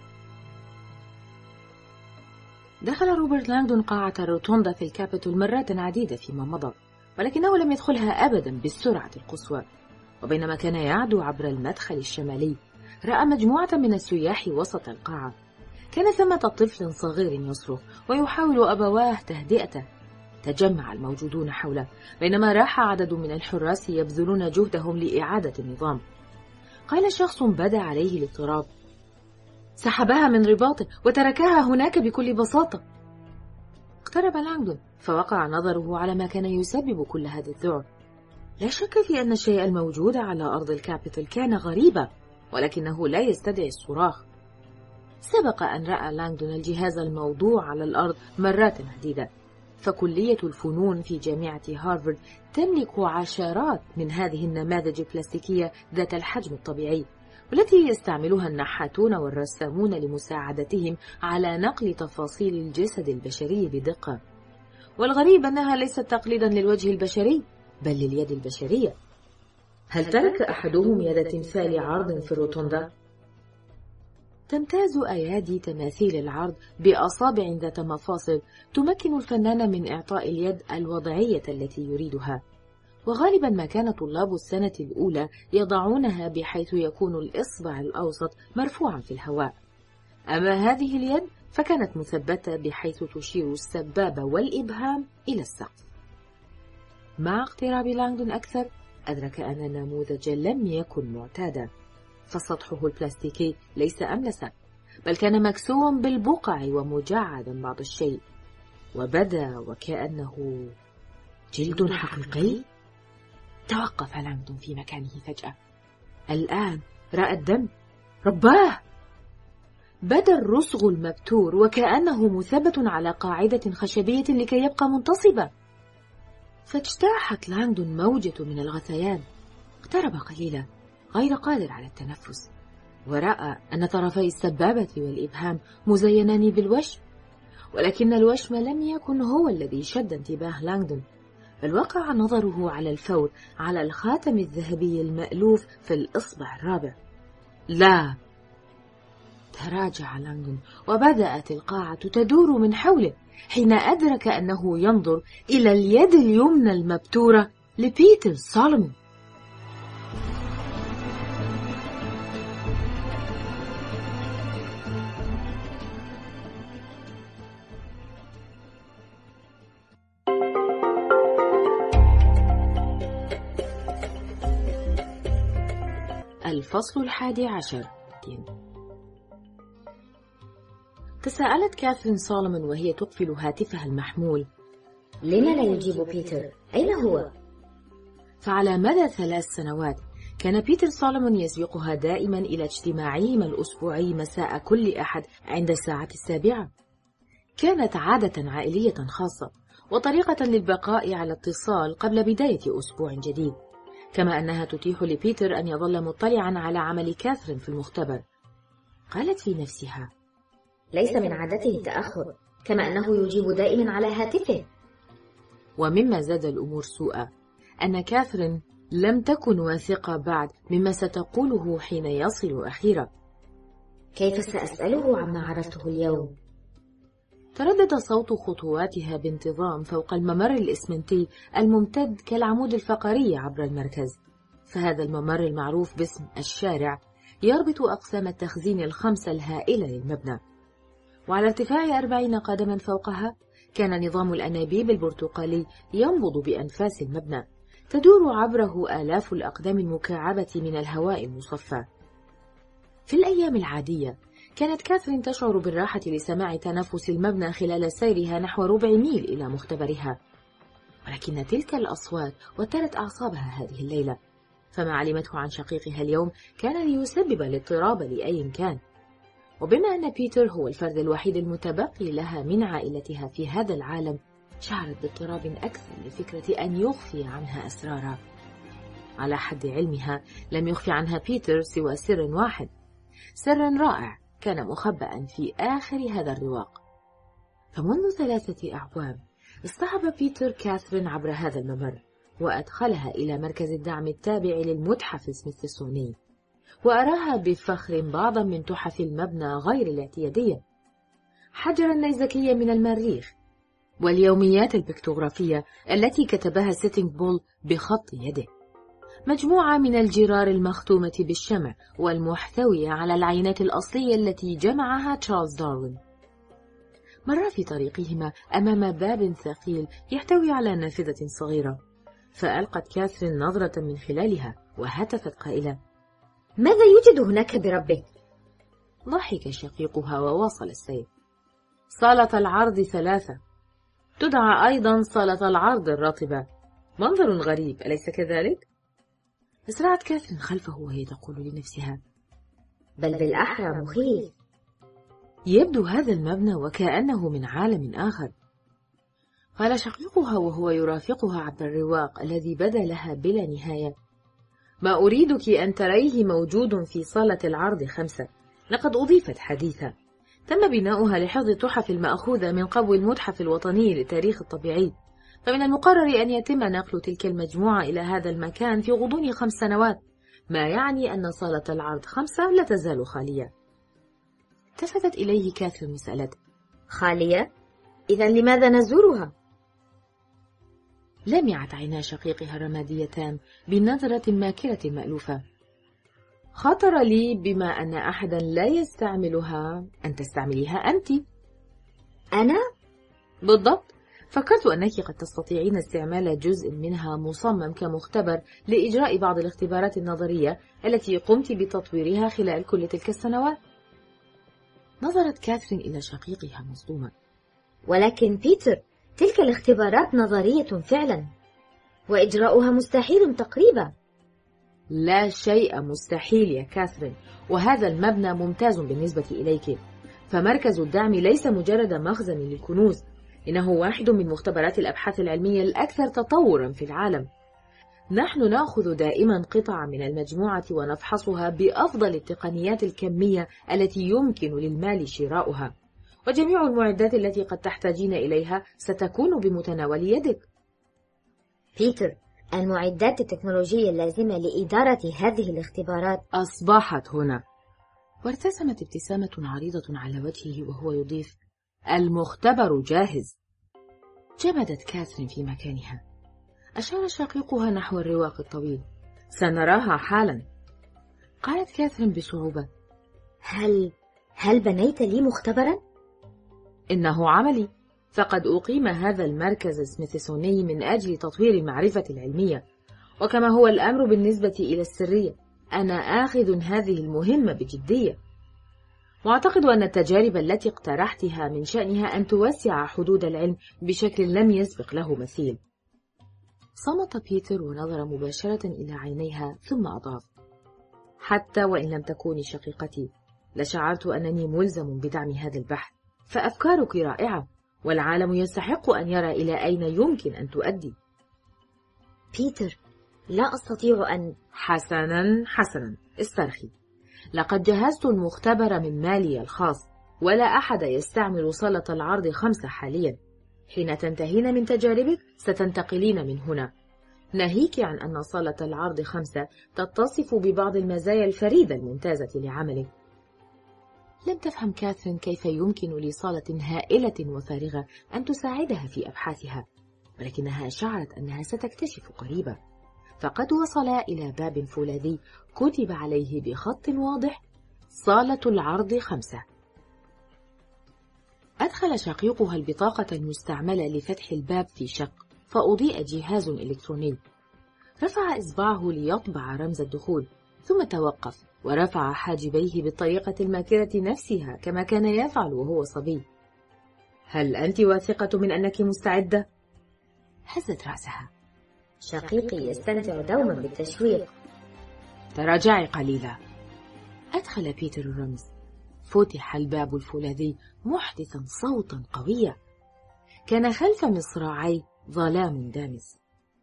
دخل روبرت لانغدون قاعة الروتوندا في الكابيتول مرات عديدة فيما مضى، ولكنه لم يدخلها أبدا بالسرعة القصوى. وبينما كان يعدو عبر المدخل الشمالي رأى مجموعة من السياح وسط القاعة. كان ثمة طفل صغير يصرخ ويحاول أبواه تهدئته. تجمع الموجودون حوله، بينما راح عدد من الحراس يبذلون جهدهم لإعادة النظام. قال شخص بدا عليه الاضطراب: سحبها من رباطه وتركها هناك بكل بساطة. اقترب لانغدون فوقع نظره على ما كان يسبب كل هذا الذعر. لا شك في أن الشيء الموجود على أرض الكابيتول كان غريبا، ولكنه لا يستدعي الصراخ. سبق أن رأى لانغدون الجهاز الموضوع على الأرض مرات عديدة، فكلية الفنون في جامعة هارفارد تملك عشرات من هذه النماذج البلاستيكية ذات الحجم الطبيعي، والتي يستعملها النحاتون والرسامون لمساعدتهم على نقل تفاصيل الجسد البشري بدقة. والغريب أنها ليست تقليدا للوجه البشري، بل لليد البشرية. هل ترك أحدهم يد تمثال عرض في الروتوندا؟ تمتاز أيادي تماثيل العرض بأصابع ذات مفاصل تمكن الفنان من إعطاء اليد الوضعية التي يريدها، وغالبا ما كان طلاب السنة الأولى يضعونها بحيث يكون الإصبع الأوسط مرفوعا في الهواء. أما هذه اليد فكانت مثبتة بحيث تشير السبابة والإبهام إلى السقف. مع اقتراب لانغدون أكثر أدرك أن النموذج لم يكن معتادا، فسطحه البلاستيكي ليس أملسا، بل كان مكسوا بالبقع ومجعدا بعض الشيء، وبدا وكأنه جلد حقيقي. توقف لانغدون في مكانه فجأة. الآن رأى الدم. رباه! بدا الرسغ المبتور وكأنه مثبت على قاعدة خشبية لكي يبقى منتصبا. فاجتاحت لانغدون موجة من الغثيان. اقترب قليلا غير قادر على التنفس، ورأى أن طرفي السبابة والإبهام مزينان بالوشم، ولكن الوشم لم يكن هو الذي شد انتباه لانغدون، بل وقع نظره على الفور على الخاتم الذهبي المألوف في الإصبع الرابع. لا! تراجع لانغدون وبدأت القاعة تدور من حوله حين أدرك أنه ينظر إلى اليد اليمنى المبتورة لبيتر سولومون. الفصل 11. تساءلت كاثرين سولومون وهي تقفل هاتفها المحمول: لما لا يجيب بيتر؟ أين هو؟ فعلى مدى 3 سنوات كان بيتر سولومون يسبقها دائما إلى اجتماعهما الأسبوعي مساء كل أحد عند الساعة 7. كانت عادة عائلية خاصة وطريقة للبقاء على اتصال قبل بداية أسبوع جديد، كما أنها تتيح لبيتر أن يظل مطلعا على عمل كاثرين في المختبر. قالت في نفسها: ليس من عادته التأخر، كما أنه يجيب دائما على هاتفه. ومما زاد الأمور سوءا أن كاثرين لم تكن واثقة بعد مما ستقوله حين يصل أخيرا. كيف سأسأله عما عرفته اليوم؟ تردد صوت خطواتها بانتظام فوق الممر الإسمنتي الممتد كالعمود الفقري عبر المركز، فهذا الممر المعروف باسم الشارع يربط أقسام التخزين ال5 الهائلة للمبنى. وعلى ارتفاع 40 قدما فوقها كان نظام الأنابيب البرتقالي ينبض بأنفاس المبنى، تدور عبره آلاف الأقدام المكعبة من الهواء المصفى. في الأيام العادية كانت كاثرين تشعر بالراحة لسماع تنفس المبنى خلال سيرها نحو 4 ميل إلى مختبرها، ولكن تلك الأصوات وترت أعصابها هذه الليلة، فما علمته عن شقيقها اليوم كان ليسبب الاضطراب لأي كان. وبما أن بيتر هو الفرد الوحيد المتبقي لها من عائلتها في هذا العالم، شعرت باضطراب أكثر لفكرة أن يخفي عنها أسرارا. على حد علمها لم يخفي عنها بيتر سوى سر واحد، سر رائع كان مخبأ في آخر هذا الرواق. فمنذ 3 أعوام اصطحب بيتر كاثرين عبر هذا الممر وأدخلها إلى مركز الدعم التابع للمتحف السميثسوني، وأراها بفخر بعضا من تحف المبنى غير الاعتيادية: حجر النيزكية من المريخ، واليوميات البكتوغرافية التي كتبها سيتينغ بول بخط يده، مجموعة من الجرار المختومة بالشمع والمحتوية على العينات الأصلية التي جمعها تشارلز داروين. مرا في طريقهما أمام باب ثقيل يحتوي على نافذة صغيرة، فألقت كاثرين نظرة من خلالها وهتفت قائلة: ماذا يوجد هناك بربك؟ ضحك شقيقها وواصل السير: صالة العرض 3، تدعى أيضا صالة العرض الرطبة. منظر غريب أليس كذلك؟ أسرعت كاثرين خلفه وهي تقول لنفسها: بل بالأحرى مخيف. يبدو هذا المبنى وكأنه من عالم آخر. قال شقيقها وهو يرافقها عبر الرواق الذي بدا لها بلا نهاية: ما أريدك أن تريه موجود في صالة العرض 5، لقد أضيفت حديثا، تم بناؤها لحفظ التحف المأخوذة من قبو المتحف الوطني للتاريخ الطبيعي، فمن المقرر أن يتم نقل تلك المجموعة إلى هذا المكان في غضون 5 سنوات، ما يعني أن صالة العرض 5 لا تزال خالية. التفتت إليه كاثرين وسألت: خالية؟ إذن لماذا نزورها؟ لمعت عينا شقيقها الرماديتان بنظرة ماكرة مألوفة. خطر لي بما أن أحدا لا يستعملها أن تستعمليها أنت. أنا؟ بالضبط، فكرت أنك قد تستطيعين استعمال جزء منها مصمم كمختبر لإجراء بعض الاختبارات النظرية التي قمت بتطويرها خلال كل تلك السنوات. نظرت كاثرين إلى شقيقها مصدومة. ولكن بيتر، تلك الاختبارات نظرية فعلا، وإجراؤها مستحيل تقريبا. لا شيء مستحيل يا كاثرين، وهذا المبنى ممتاز بالنسبة إليك، فمركز الدعم ليس مجرد مخزن للكنوز، إنه واحد من مختبرات الأبحاث العلمية الأكثر تطورا في العالم. نحن نأخذ دائما قطعة من المجموعة ونفحصها بأفضل التقنيات الكمية التي يمكن للمال شراؤها، وجميع المعدات التي قد تحتاجين إليها ستكون بمتناول يدك. بيتر، المعدات التكنولوجية اللازمة لإدارة هذه الاختبارات أصبحت هنا. وارتسمت ابتسامة عريضة على وجهه وهو يضيف: المختبر جاهز. جمدت كاثرين في مكانها. أشار شقيقها نحو الرواق الطويل: سنراها حالا. قالت كاثرين بصعوبة: هل بنيت لي مختبرا؟ إنه عملي، فقد أقيم هذا المركز السميثسوني من أجل تطوير المعرفة العلمية، وكما هو الأمر بالنسبة إلى السرية، أنا آخذ هذه المهمة بجدية، وأعتقد أن التجارب التي اقترحتها من شأنها أن توسع حدود العلم بشكل لم يسبق له مثيل. صمت بيتر ونظر مباشرة إلى عينيها ثم أضاف: حتى وإن لم تكوني شقيقتي لشعرت أنني ملزم بدعم هذا البحث، فأفكارك رائعة والعالم يستحق أن يرى إلى أين يمكن أن تؤدي. بيتر، لا أستطيع أن... حسنا، استرخي. لقد جهزت المختبر من مالي الخاص، ولا أحد يستعمل صالة العرض 5 حاليا. حين تنتهين من تجاربك ستنتقلين من هنا، ناهيك عن أن صالة العرض 5 تتصف ببعض المزايا الفريدة الممتازة لعملك. لم تفهم كاثرين كيف يمكن لصالة هائلة وفارغة أن تساعدها في أبحاثها، ولكنها شعرت أنها ستكتشف قريبا. فقد وصلا إلى باب فولاذي كتب عليه بخط واضح: صالة العرض 5. أدخل شقيقها البطاقة المستعملة لفتح الباب في شق، فأضيء جهاز إلكتروني. رفع إصبعه ليطبع رمز الدخول، ثم توقف ورفع حاجبيه بالطريقة الماكرة نفسها كما كان يفعل وهو صبي. هل أنت واثقة من أنك مستعدة؟ هزت رأسها. شقيقي يستمتع دوما بالتشويق. تراجعي قليلا. أدخل بيتر الرمز. فتح الباب الفولاذي محدثا صوتا قويا. كان خلف مصراعي ظلام دامس.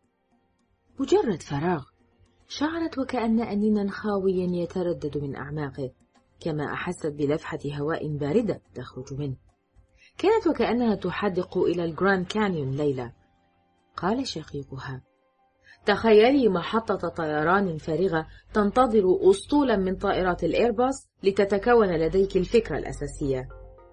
مجرد فراغ. شعرت وكأن أنينا خاويا يتردد من أعماقه، كما أحست بلفحة هواء باردة تخرج منه. كانت وكأنها تحدق إلى الجراند كانيون ليلى. قال شقيقها: تخيلي محطة طيران فارغة تنتظر أسطولا من طائرات الإيرباص لتتكون لديك الفكرة الأساسية.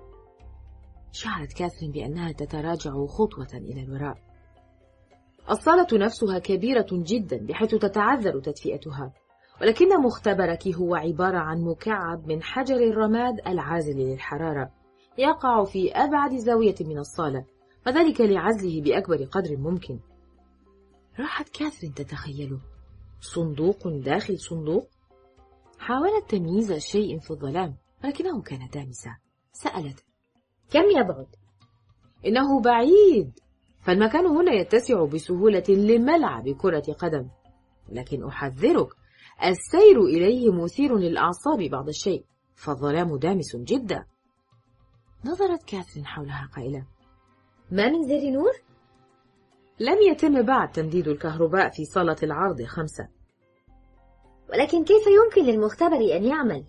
شعرت كاثرين بأنها تتراجع خطوة إلى الوراء. الصالة نفسها كبيرة جدا بحيث تتعذر تدفئتها، ولكن مختبرك هو عبارة عن مكعب من حجر الرماد العازل للحرارة يقع في أبعد زاوية من الصالة، وذلك لعزله بأكبر قدر ممكن. راحت كاثرين تتخيله. صندوق داخل صندوق. حاولت تمييز شيء في الظلام ولكنه كان دامسا. سألت: كم يبعد؟ إنه بعيد، فالمكان هنا يتسع بسهولة لملعب كرة قدم، لكن أحذرك السير إليه مثير للأعصاب بعض الشيء، فالظلام دامس جدا. نظرت كاثرين حولها قائلة: ما من زر نور؟ لم يتم بعد تمديد الكهرباء في صالة العرض 5. ولكن كيف يمكن للمختبر أن يعمل؟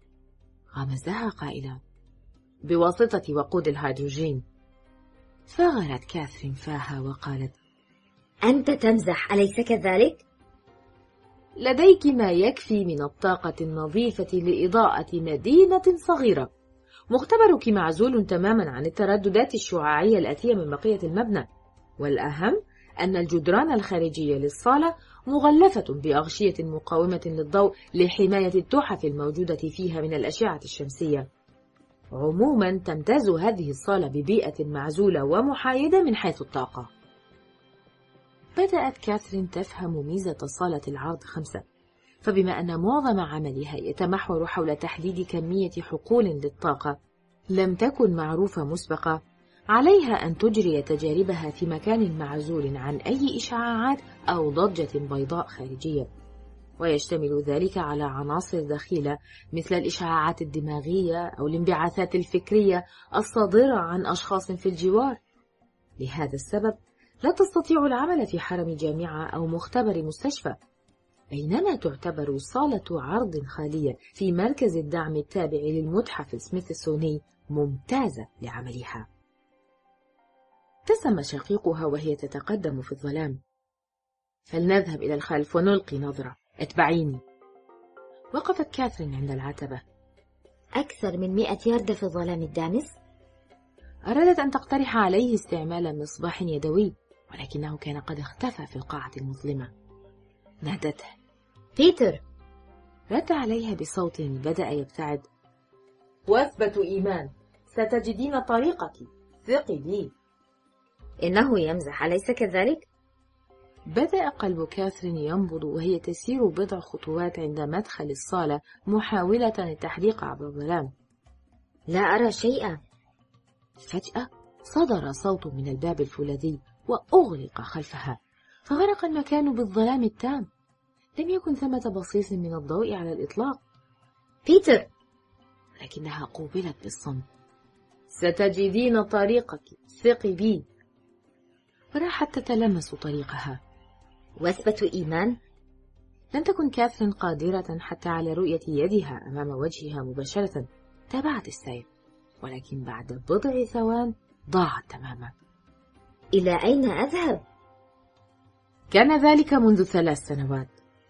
غمزها قائلة: بواسطة وقود الهيدروجين. فغرت كاثرين فاها وقالت: أنت تمزح، أليس كذلك؟ لديك ما يكفي من الطاقة النظيفة لإضاءة مدينة صغيرة. مختبرك معزول تماما عن الترددات الشعاعية الآتية من بقية المبنى، والأهم أن الجدران الخارجية للصالة مغلفة بأغشية مقاومة للضوء لحماية التحف الموجودة فيها من الأشعة الشمسية. عموما تمتاز هذه الصالة ببيئة معزولة ومحايدة من حيث الطاقة. بدأت كاثرين تفهم ميزة صالة العرض 5، فبما أن معظم عملها يتمحور حول تحديد كمية حقول للطاقة لم تكن معروفة مسبقا، عليها أن تجري تجاربها في مكان معزول عن أي إشعاعات أو ضجة بيضاء خارجية، ويشتمل ذلك على عناصر دخيلة مثل الإشعاعات الدماغية أو الانبعاثات الفكرية الصادرة عن أشخاص في الجوار. لهذا السبب لا تستطيع العمل في حرم جامعة أو مختبر مستشفى، بينما تعتبر صالة عرض خالية في مركز الدعم التابع للمتحف السميثسوني ممتازة لعملها. ابتسم شقيقها وهي تتقدم في الظلام. فلنذهب إلى الخلف ونلقي نظرة. اتبعيني. وقفت كاثرين عند العتبة. أكثر من 100 ياردة في الظلام الدامس؟ أرادت أن تقترح عليه استعمال مصباح يدوي، ولكنه كان قد اختفى في القاعة المظلمة. نادته: بيتر. رد عليها بصوت بدأ يبتعد: وثبة إيمان، ستجدين طريقك، ثقي بي. إنه يمزح، أليس كذلك؟ بدأ قلب كاثرين ينبض وهي تسير بضع خطوات عند مدخل الصالة محاولة التحديق عبر الظلام. لا أرى شيئا. فجأة صدر صوت من الباب الفولاذي وأغلق خلفها، فغرق المكان بالظلام التام. لم يكن ثمة بصيص من الضوء على الإطلاق. بيتر! لكنها قوبلت بالصمت. ستجدين طريقك، ثقي بي. وراحت تتلمس طريقها. وثبة إيمان؟ لم تكن كاثرين قادرة حتى على رؤية يدها أمام وجهها مباشرة. تابعت السير، ولكن بعد بضع ثوان ضاعت تماما. إلى أين أذهب؟ كان ذلك منذ 3 سنوات.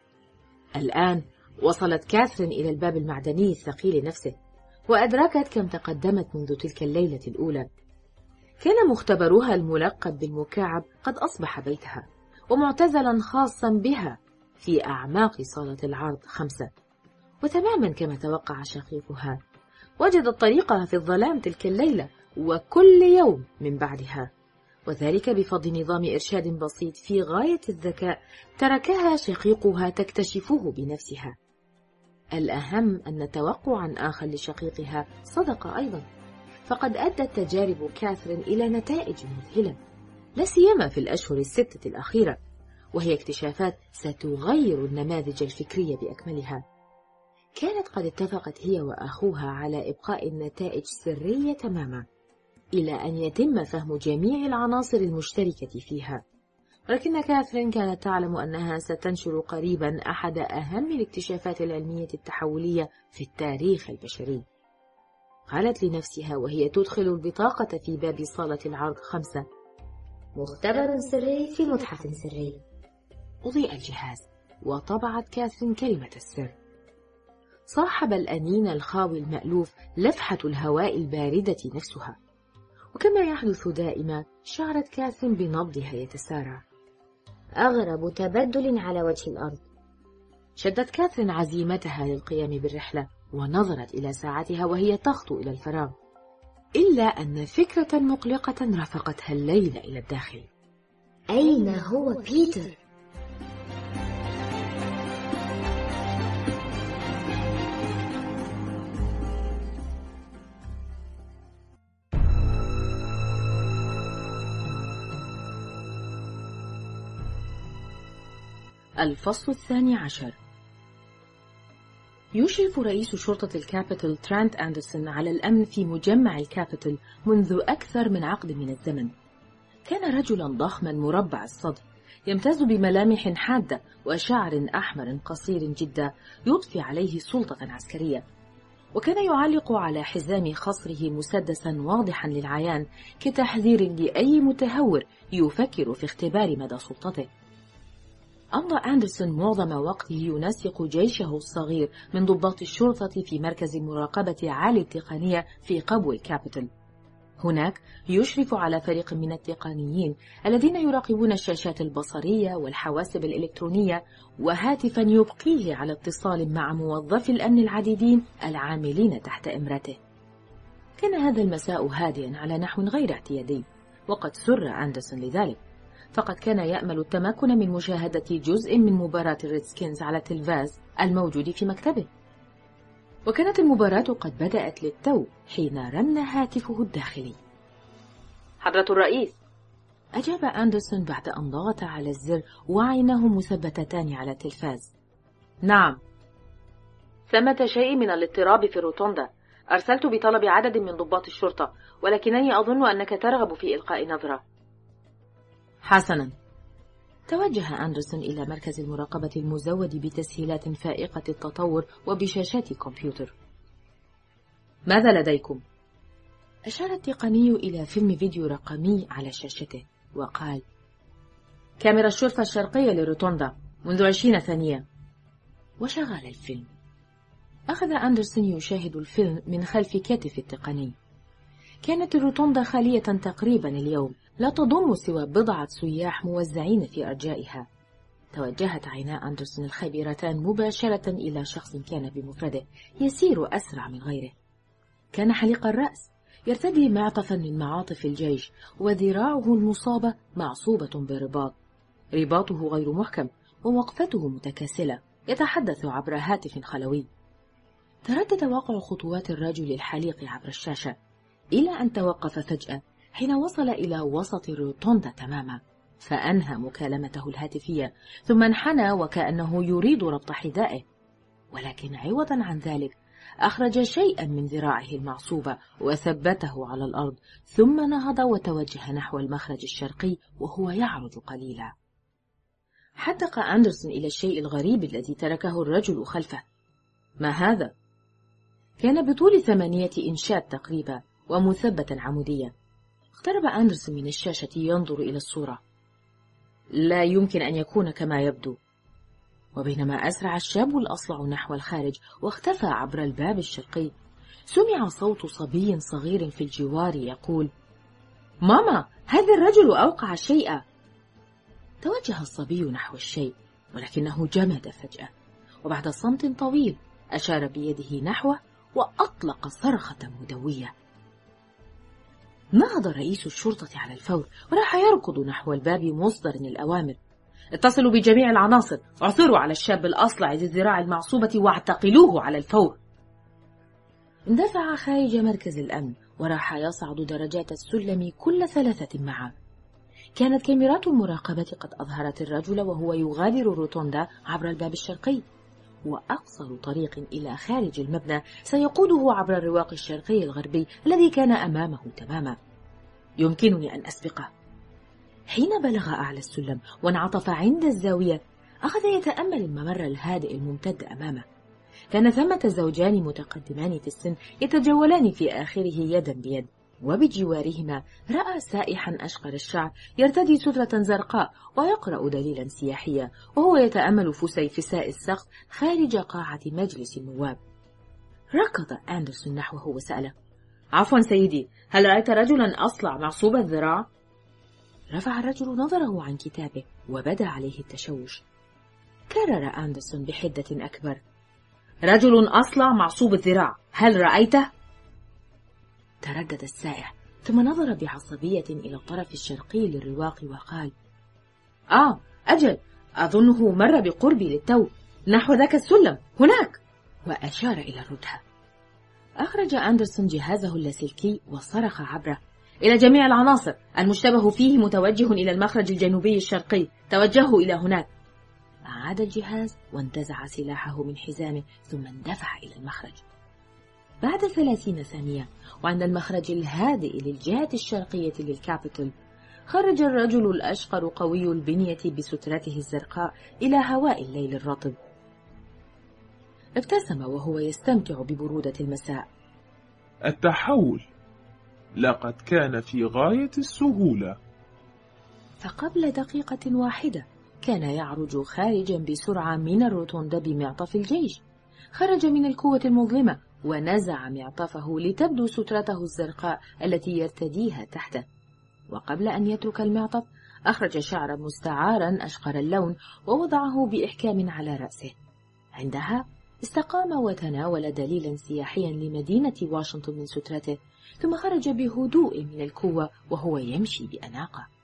الآن وصلت كاثرين إلى الباب المعدني الثقيل نفسه، وأدركت كم تقدمت منذ تلك الليلة الأولى. كان مختبرها الملقب بالمكعب قد أصبح بيتها، ومعتزلا خاصا بها في أعماق صالة العرض 5. وتماما كما توقع شقيقها، وجدت طريقها في الظلام تلك الليلة وكل يوم من بعدها، وذلك بفضل نظام إرشاد بسيط في غاية الذكاء تركها شقيقها تكتشفه بنفسها. الأهم أن توقعا آخر لشقيقها صدق أيضا، فقد أدت تجارب كاثرين إلى نتائج مذهلة، لا سيما في الأشهر ال6 الأخيرة، وهي اكتشافات ستغير النماذج الفكرية بأكملها. كانت قد اتفقت هي وأخوها على إبقاء النتائج سرية تماما إلى أن يتم فهم جميع العناصر المشتركة فيها، ولكن كاثرين كانت تعلم أنها ستنشر قريبا أحد أهم الاكتشافات العلمية التحولية في التاريخ البشري. قالت لنفسها وهي تدخل البطاقة في باب صالة العرض 5: مختبر سري في متحف سري. أضيء الجهاز وطبعت كاثرين كلمة السر. صاحب الأنين الخاوي المألوف لفحة الهواء الباردة نفسها، وكما يحدث دائما شعرت كاثرين بنبضها يتسارع. أغرب تبدل على وجه الأرض. شدت كاثرين عزيمتها للقيام بالرحلة، ونظرت إلى ساعتها وهي تخطو إلى الفراغ، إلا أن فكرة مقلقة رافقتها الليلة إلى الداخل. أين هو بيتر؟ الفصل 12. يشرف رئيس شرطة الكابيتال ترانت أندرسون على الأمن في مجمع الكابيتال منذ أكثر من عقد من الزمن. كان رجلا ضخما مربع الصدر، يمتاز بملامح حادة وشعر أحمر قصير جدا يضفي عليه سلطة عسكرية، وكان يعلق على حزام خصره مسدسا واضحا للعيان كتحذير لأي متهور يفكر في اختبار مدى سلطته. أمضى أندرسون معظم وقته ينسق جيشه الصغير من ضباط الشرطة في مركز مراقبة عالي التقنية في قبو الكابيتال. هناك يشرف على فريق من التقنيين الذين يراقبون الشاشات البصرية والحواسب الإلكترونية، وهاتفا يبقيه على اتصال مع موظفي الأمن العديدين العاملين تحت إمرته. كان هذا المساء هادئا على نحو غير اعتيادي، وقد سر أندرسون لذلك، فقد كان يأمل التمكن من مشاهدة جزء من مباراة الريدسكنز على التلفاز الموجود في مكتبه. وكانت المباراة قد بدأت للتو حين رن هاتفه الداخلي. حضرة الرئيس، أجاب أندرسون بعد أن ضغط على الزر وعيناه مثبتتان على التلفاز. نعم، ثمة شيء من الاضطراب في الروتوندا. أرسلت بطلب عدد من ضباط الشرطة، ولكنني أظن أنك ترغب في إلقاء نظرة. حسنا. توجه أندرسون إلى مركز المراقبة المزود بتسهيلات فائقة التطور وبشاشات كمبيوتر. ماذا لديكم؟ أشار التقني إلى فيلم فيديو رقمي على شاشته وقال: كاميرا الشرفة الشرقية للروتوندا منذ 20 ثانية. وشغل الفيلم. أخذ أندرسون يشاهد الفيلم من خلف كتف التقني. كانت الروتوندا خالية تقريبا اليوم، لا تضم سوى بضعة سياح موزعين في أرجائها. توجهت عينا أندرسون الخبيرتان مباشرة إلى شخص كان بمفرده يسير أسرع من غيره. كان حليق الرأس، يرتدي معطفا من معاطف الجيش، وذراعه المصابة معصوبة برباط. رباطه غير محكم ووقفته متكاسلة، يتحدث عبر هاتف خلوي. تردد واقع خطوات الرجل الحليق عبر الشاشة إلى أن توقف فجأة حين وصل إلى وسط الروتوندا تماما، فأنهى مكالمته الهاتفية ثم انحنى وكأنه يريد ربط حذائه، ولكن عوضا عن ذلك أخرج شيئا من ذراعه المعصوبة وثبته على الأرض، ثم نهض وتوجه نحو المخرج الشرقي وهو يعرج قليلا. حدق أندرسون إلى الشيء الغريب الذي تركه الرجل خلفه. ما هذا؟ كان بطول 8 إنشات تقريبا ومثبتا عموديا. اقترب أندرسون من الشاشة ينظر إلى الصورة. لا يمكن أن يكون كما يبدو. وبينما أسرع الشاب الأصلع نحو الخارج واختفى عبر الباب الشرقي، سمع صوت صبي صغير في الجوار يقول: ماما، هذا الرجل أوقع شيئا. توجه الصبي نحو الشيء ولكنه جمد فجأة، وبعد صمت طويل أشار بيده نحوه وأطلق صرخة مدوية. نهض رئيس الشرطة على الفور وراح يركض نحو الباب مصدر الأوامر: اتصلوا بجميع العناصر، اعثروا على الشاب الأصلع ذي الذراع المعصوبة واعتقلوه على الفور. اندفع خارج مركز الأمن وراح يصعد درجات السلم كل 3 معا. كانت كاميرات المراقبة قد أظهرت الرجل وهو يغادر الروتوندا عبر الباب الشرقي، وأقصر طريق إلى خارج المبنى سيقوده عبر الرواق الشرقي الغربي الذي كان أمامه تماما. يمكنني أن أسبقه. حين بلغ أعلى السلم وانعطف عند الزاوية، أخذ يتأمل الممر الهادئ الممتد أمامه. كان ثمة زوجان متقدمان في السن يتجولان في آخره يدا بيد، وبجوارهما رأى سائحا أشقر الشعر يرتدي سترة زرقاء ويقرأ دليلا سياحيا وهو يتأمل فسيفساء السقف خارج قاعة مجلس النواب. ركض أندرسون نحوه وسأله: عفوا سيدي، هل رأيت رجلا أصلع معصوب الذراع؟ رفع الرجل نظره عن كتابه وبدا عليه التشوش. كرر أندرسون بحدة أكبر: رجل أصلع معصوب الذراع، هل رأيته؟ تردد السائح ثم نظر بعصبية إلى الطرف الشرقي للرواق وقال: أجل، أظنه مر بقربي للتو، نحو ذاك السلم هناك، وأشار إلى الردهة. أخرج أندرسون جهازه اللاسلكي وصرخ عبره: إلى جميع العناصر، المشتبه فيه متوجه إلى المخرج الجنوبي الشرقي، توجهوا إلى هناك. أعاد الجهاز وانتزع سلاحه من حزامه ثم اندفع إلى المخرج. بعد 30 ثانية وعند المخرج الهادئ للجهة الشرقية للكابيتول، خرج الرجل الأشقر قوي البنية بسترته الزرقاء إلى هواء الليل الرطب. ابتسم وهو يستمتع ببرودة المساء. التحول لقد كان في غاية السهولة. فقبل دقيقة واحدة كان يعرج خارجا بسرعة من الروتوندا بمعطف الجيش. خرج من القوة المظلمة ونزع معطفه لتبدو سترته الزرقاء التي يرتديها تحته، وقبل أن يترك المعطف أخرج شعرا مستعارا أشقر اللون ووضعه بإحكام على رأسه. عندها استقام وتناول دليلا سياحيا لمدينة واشنطن من سترته، ثم خرج بهدوء من القوة وهو يمشي بأناقة.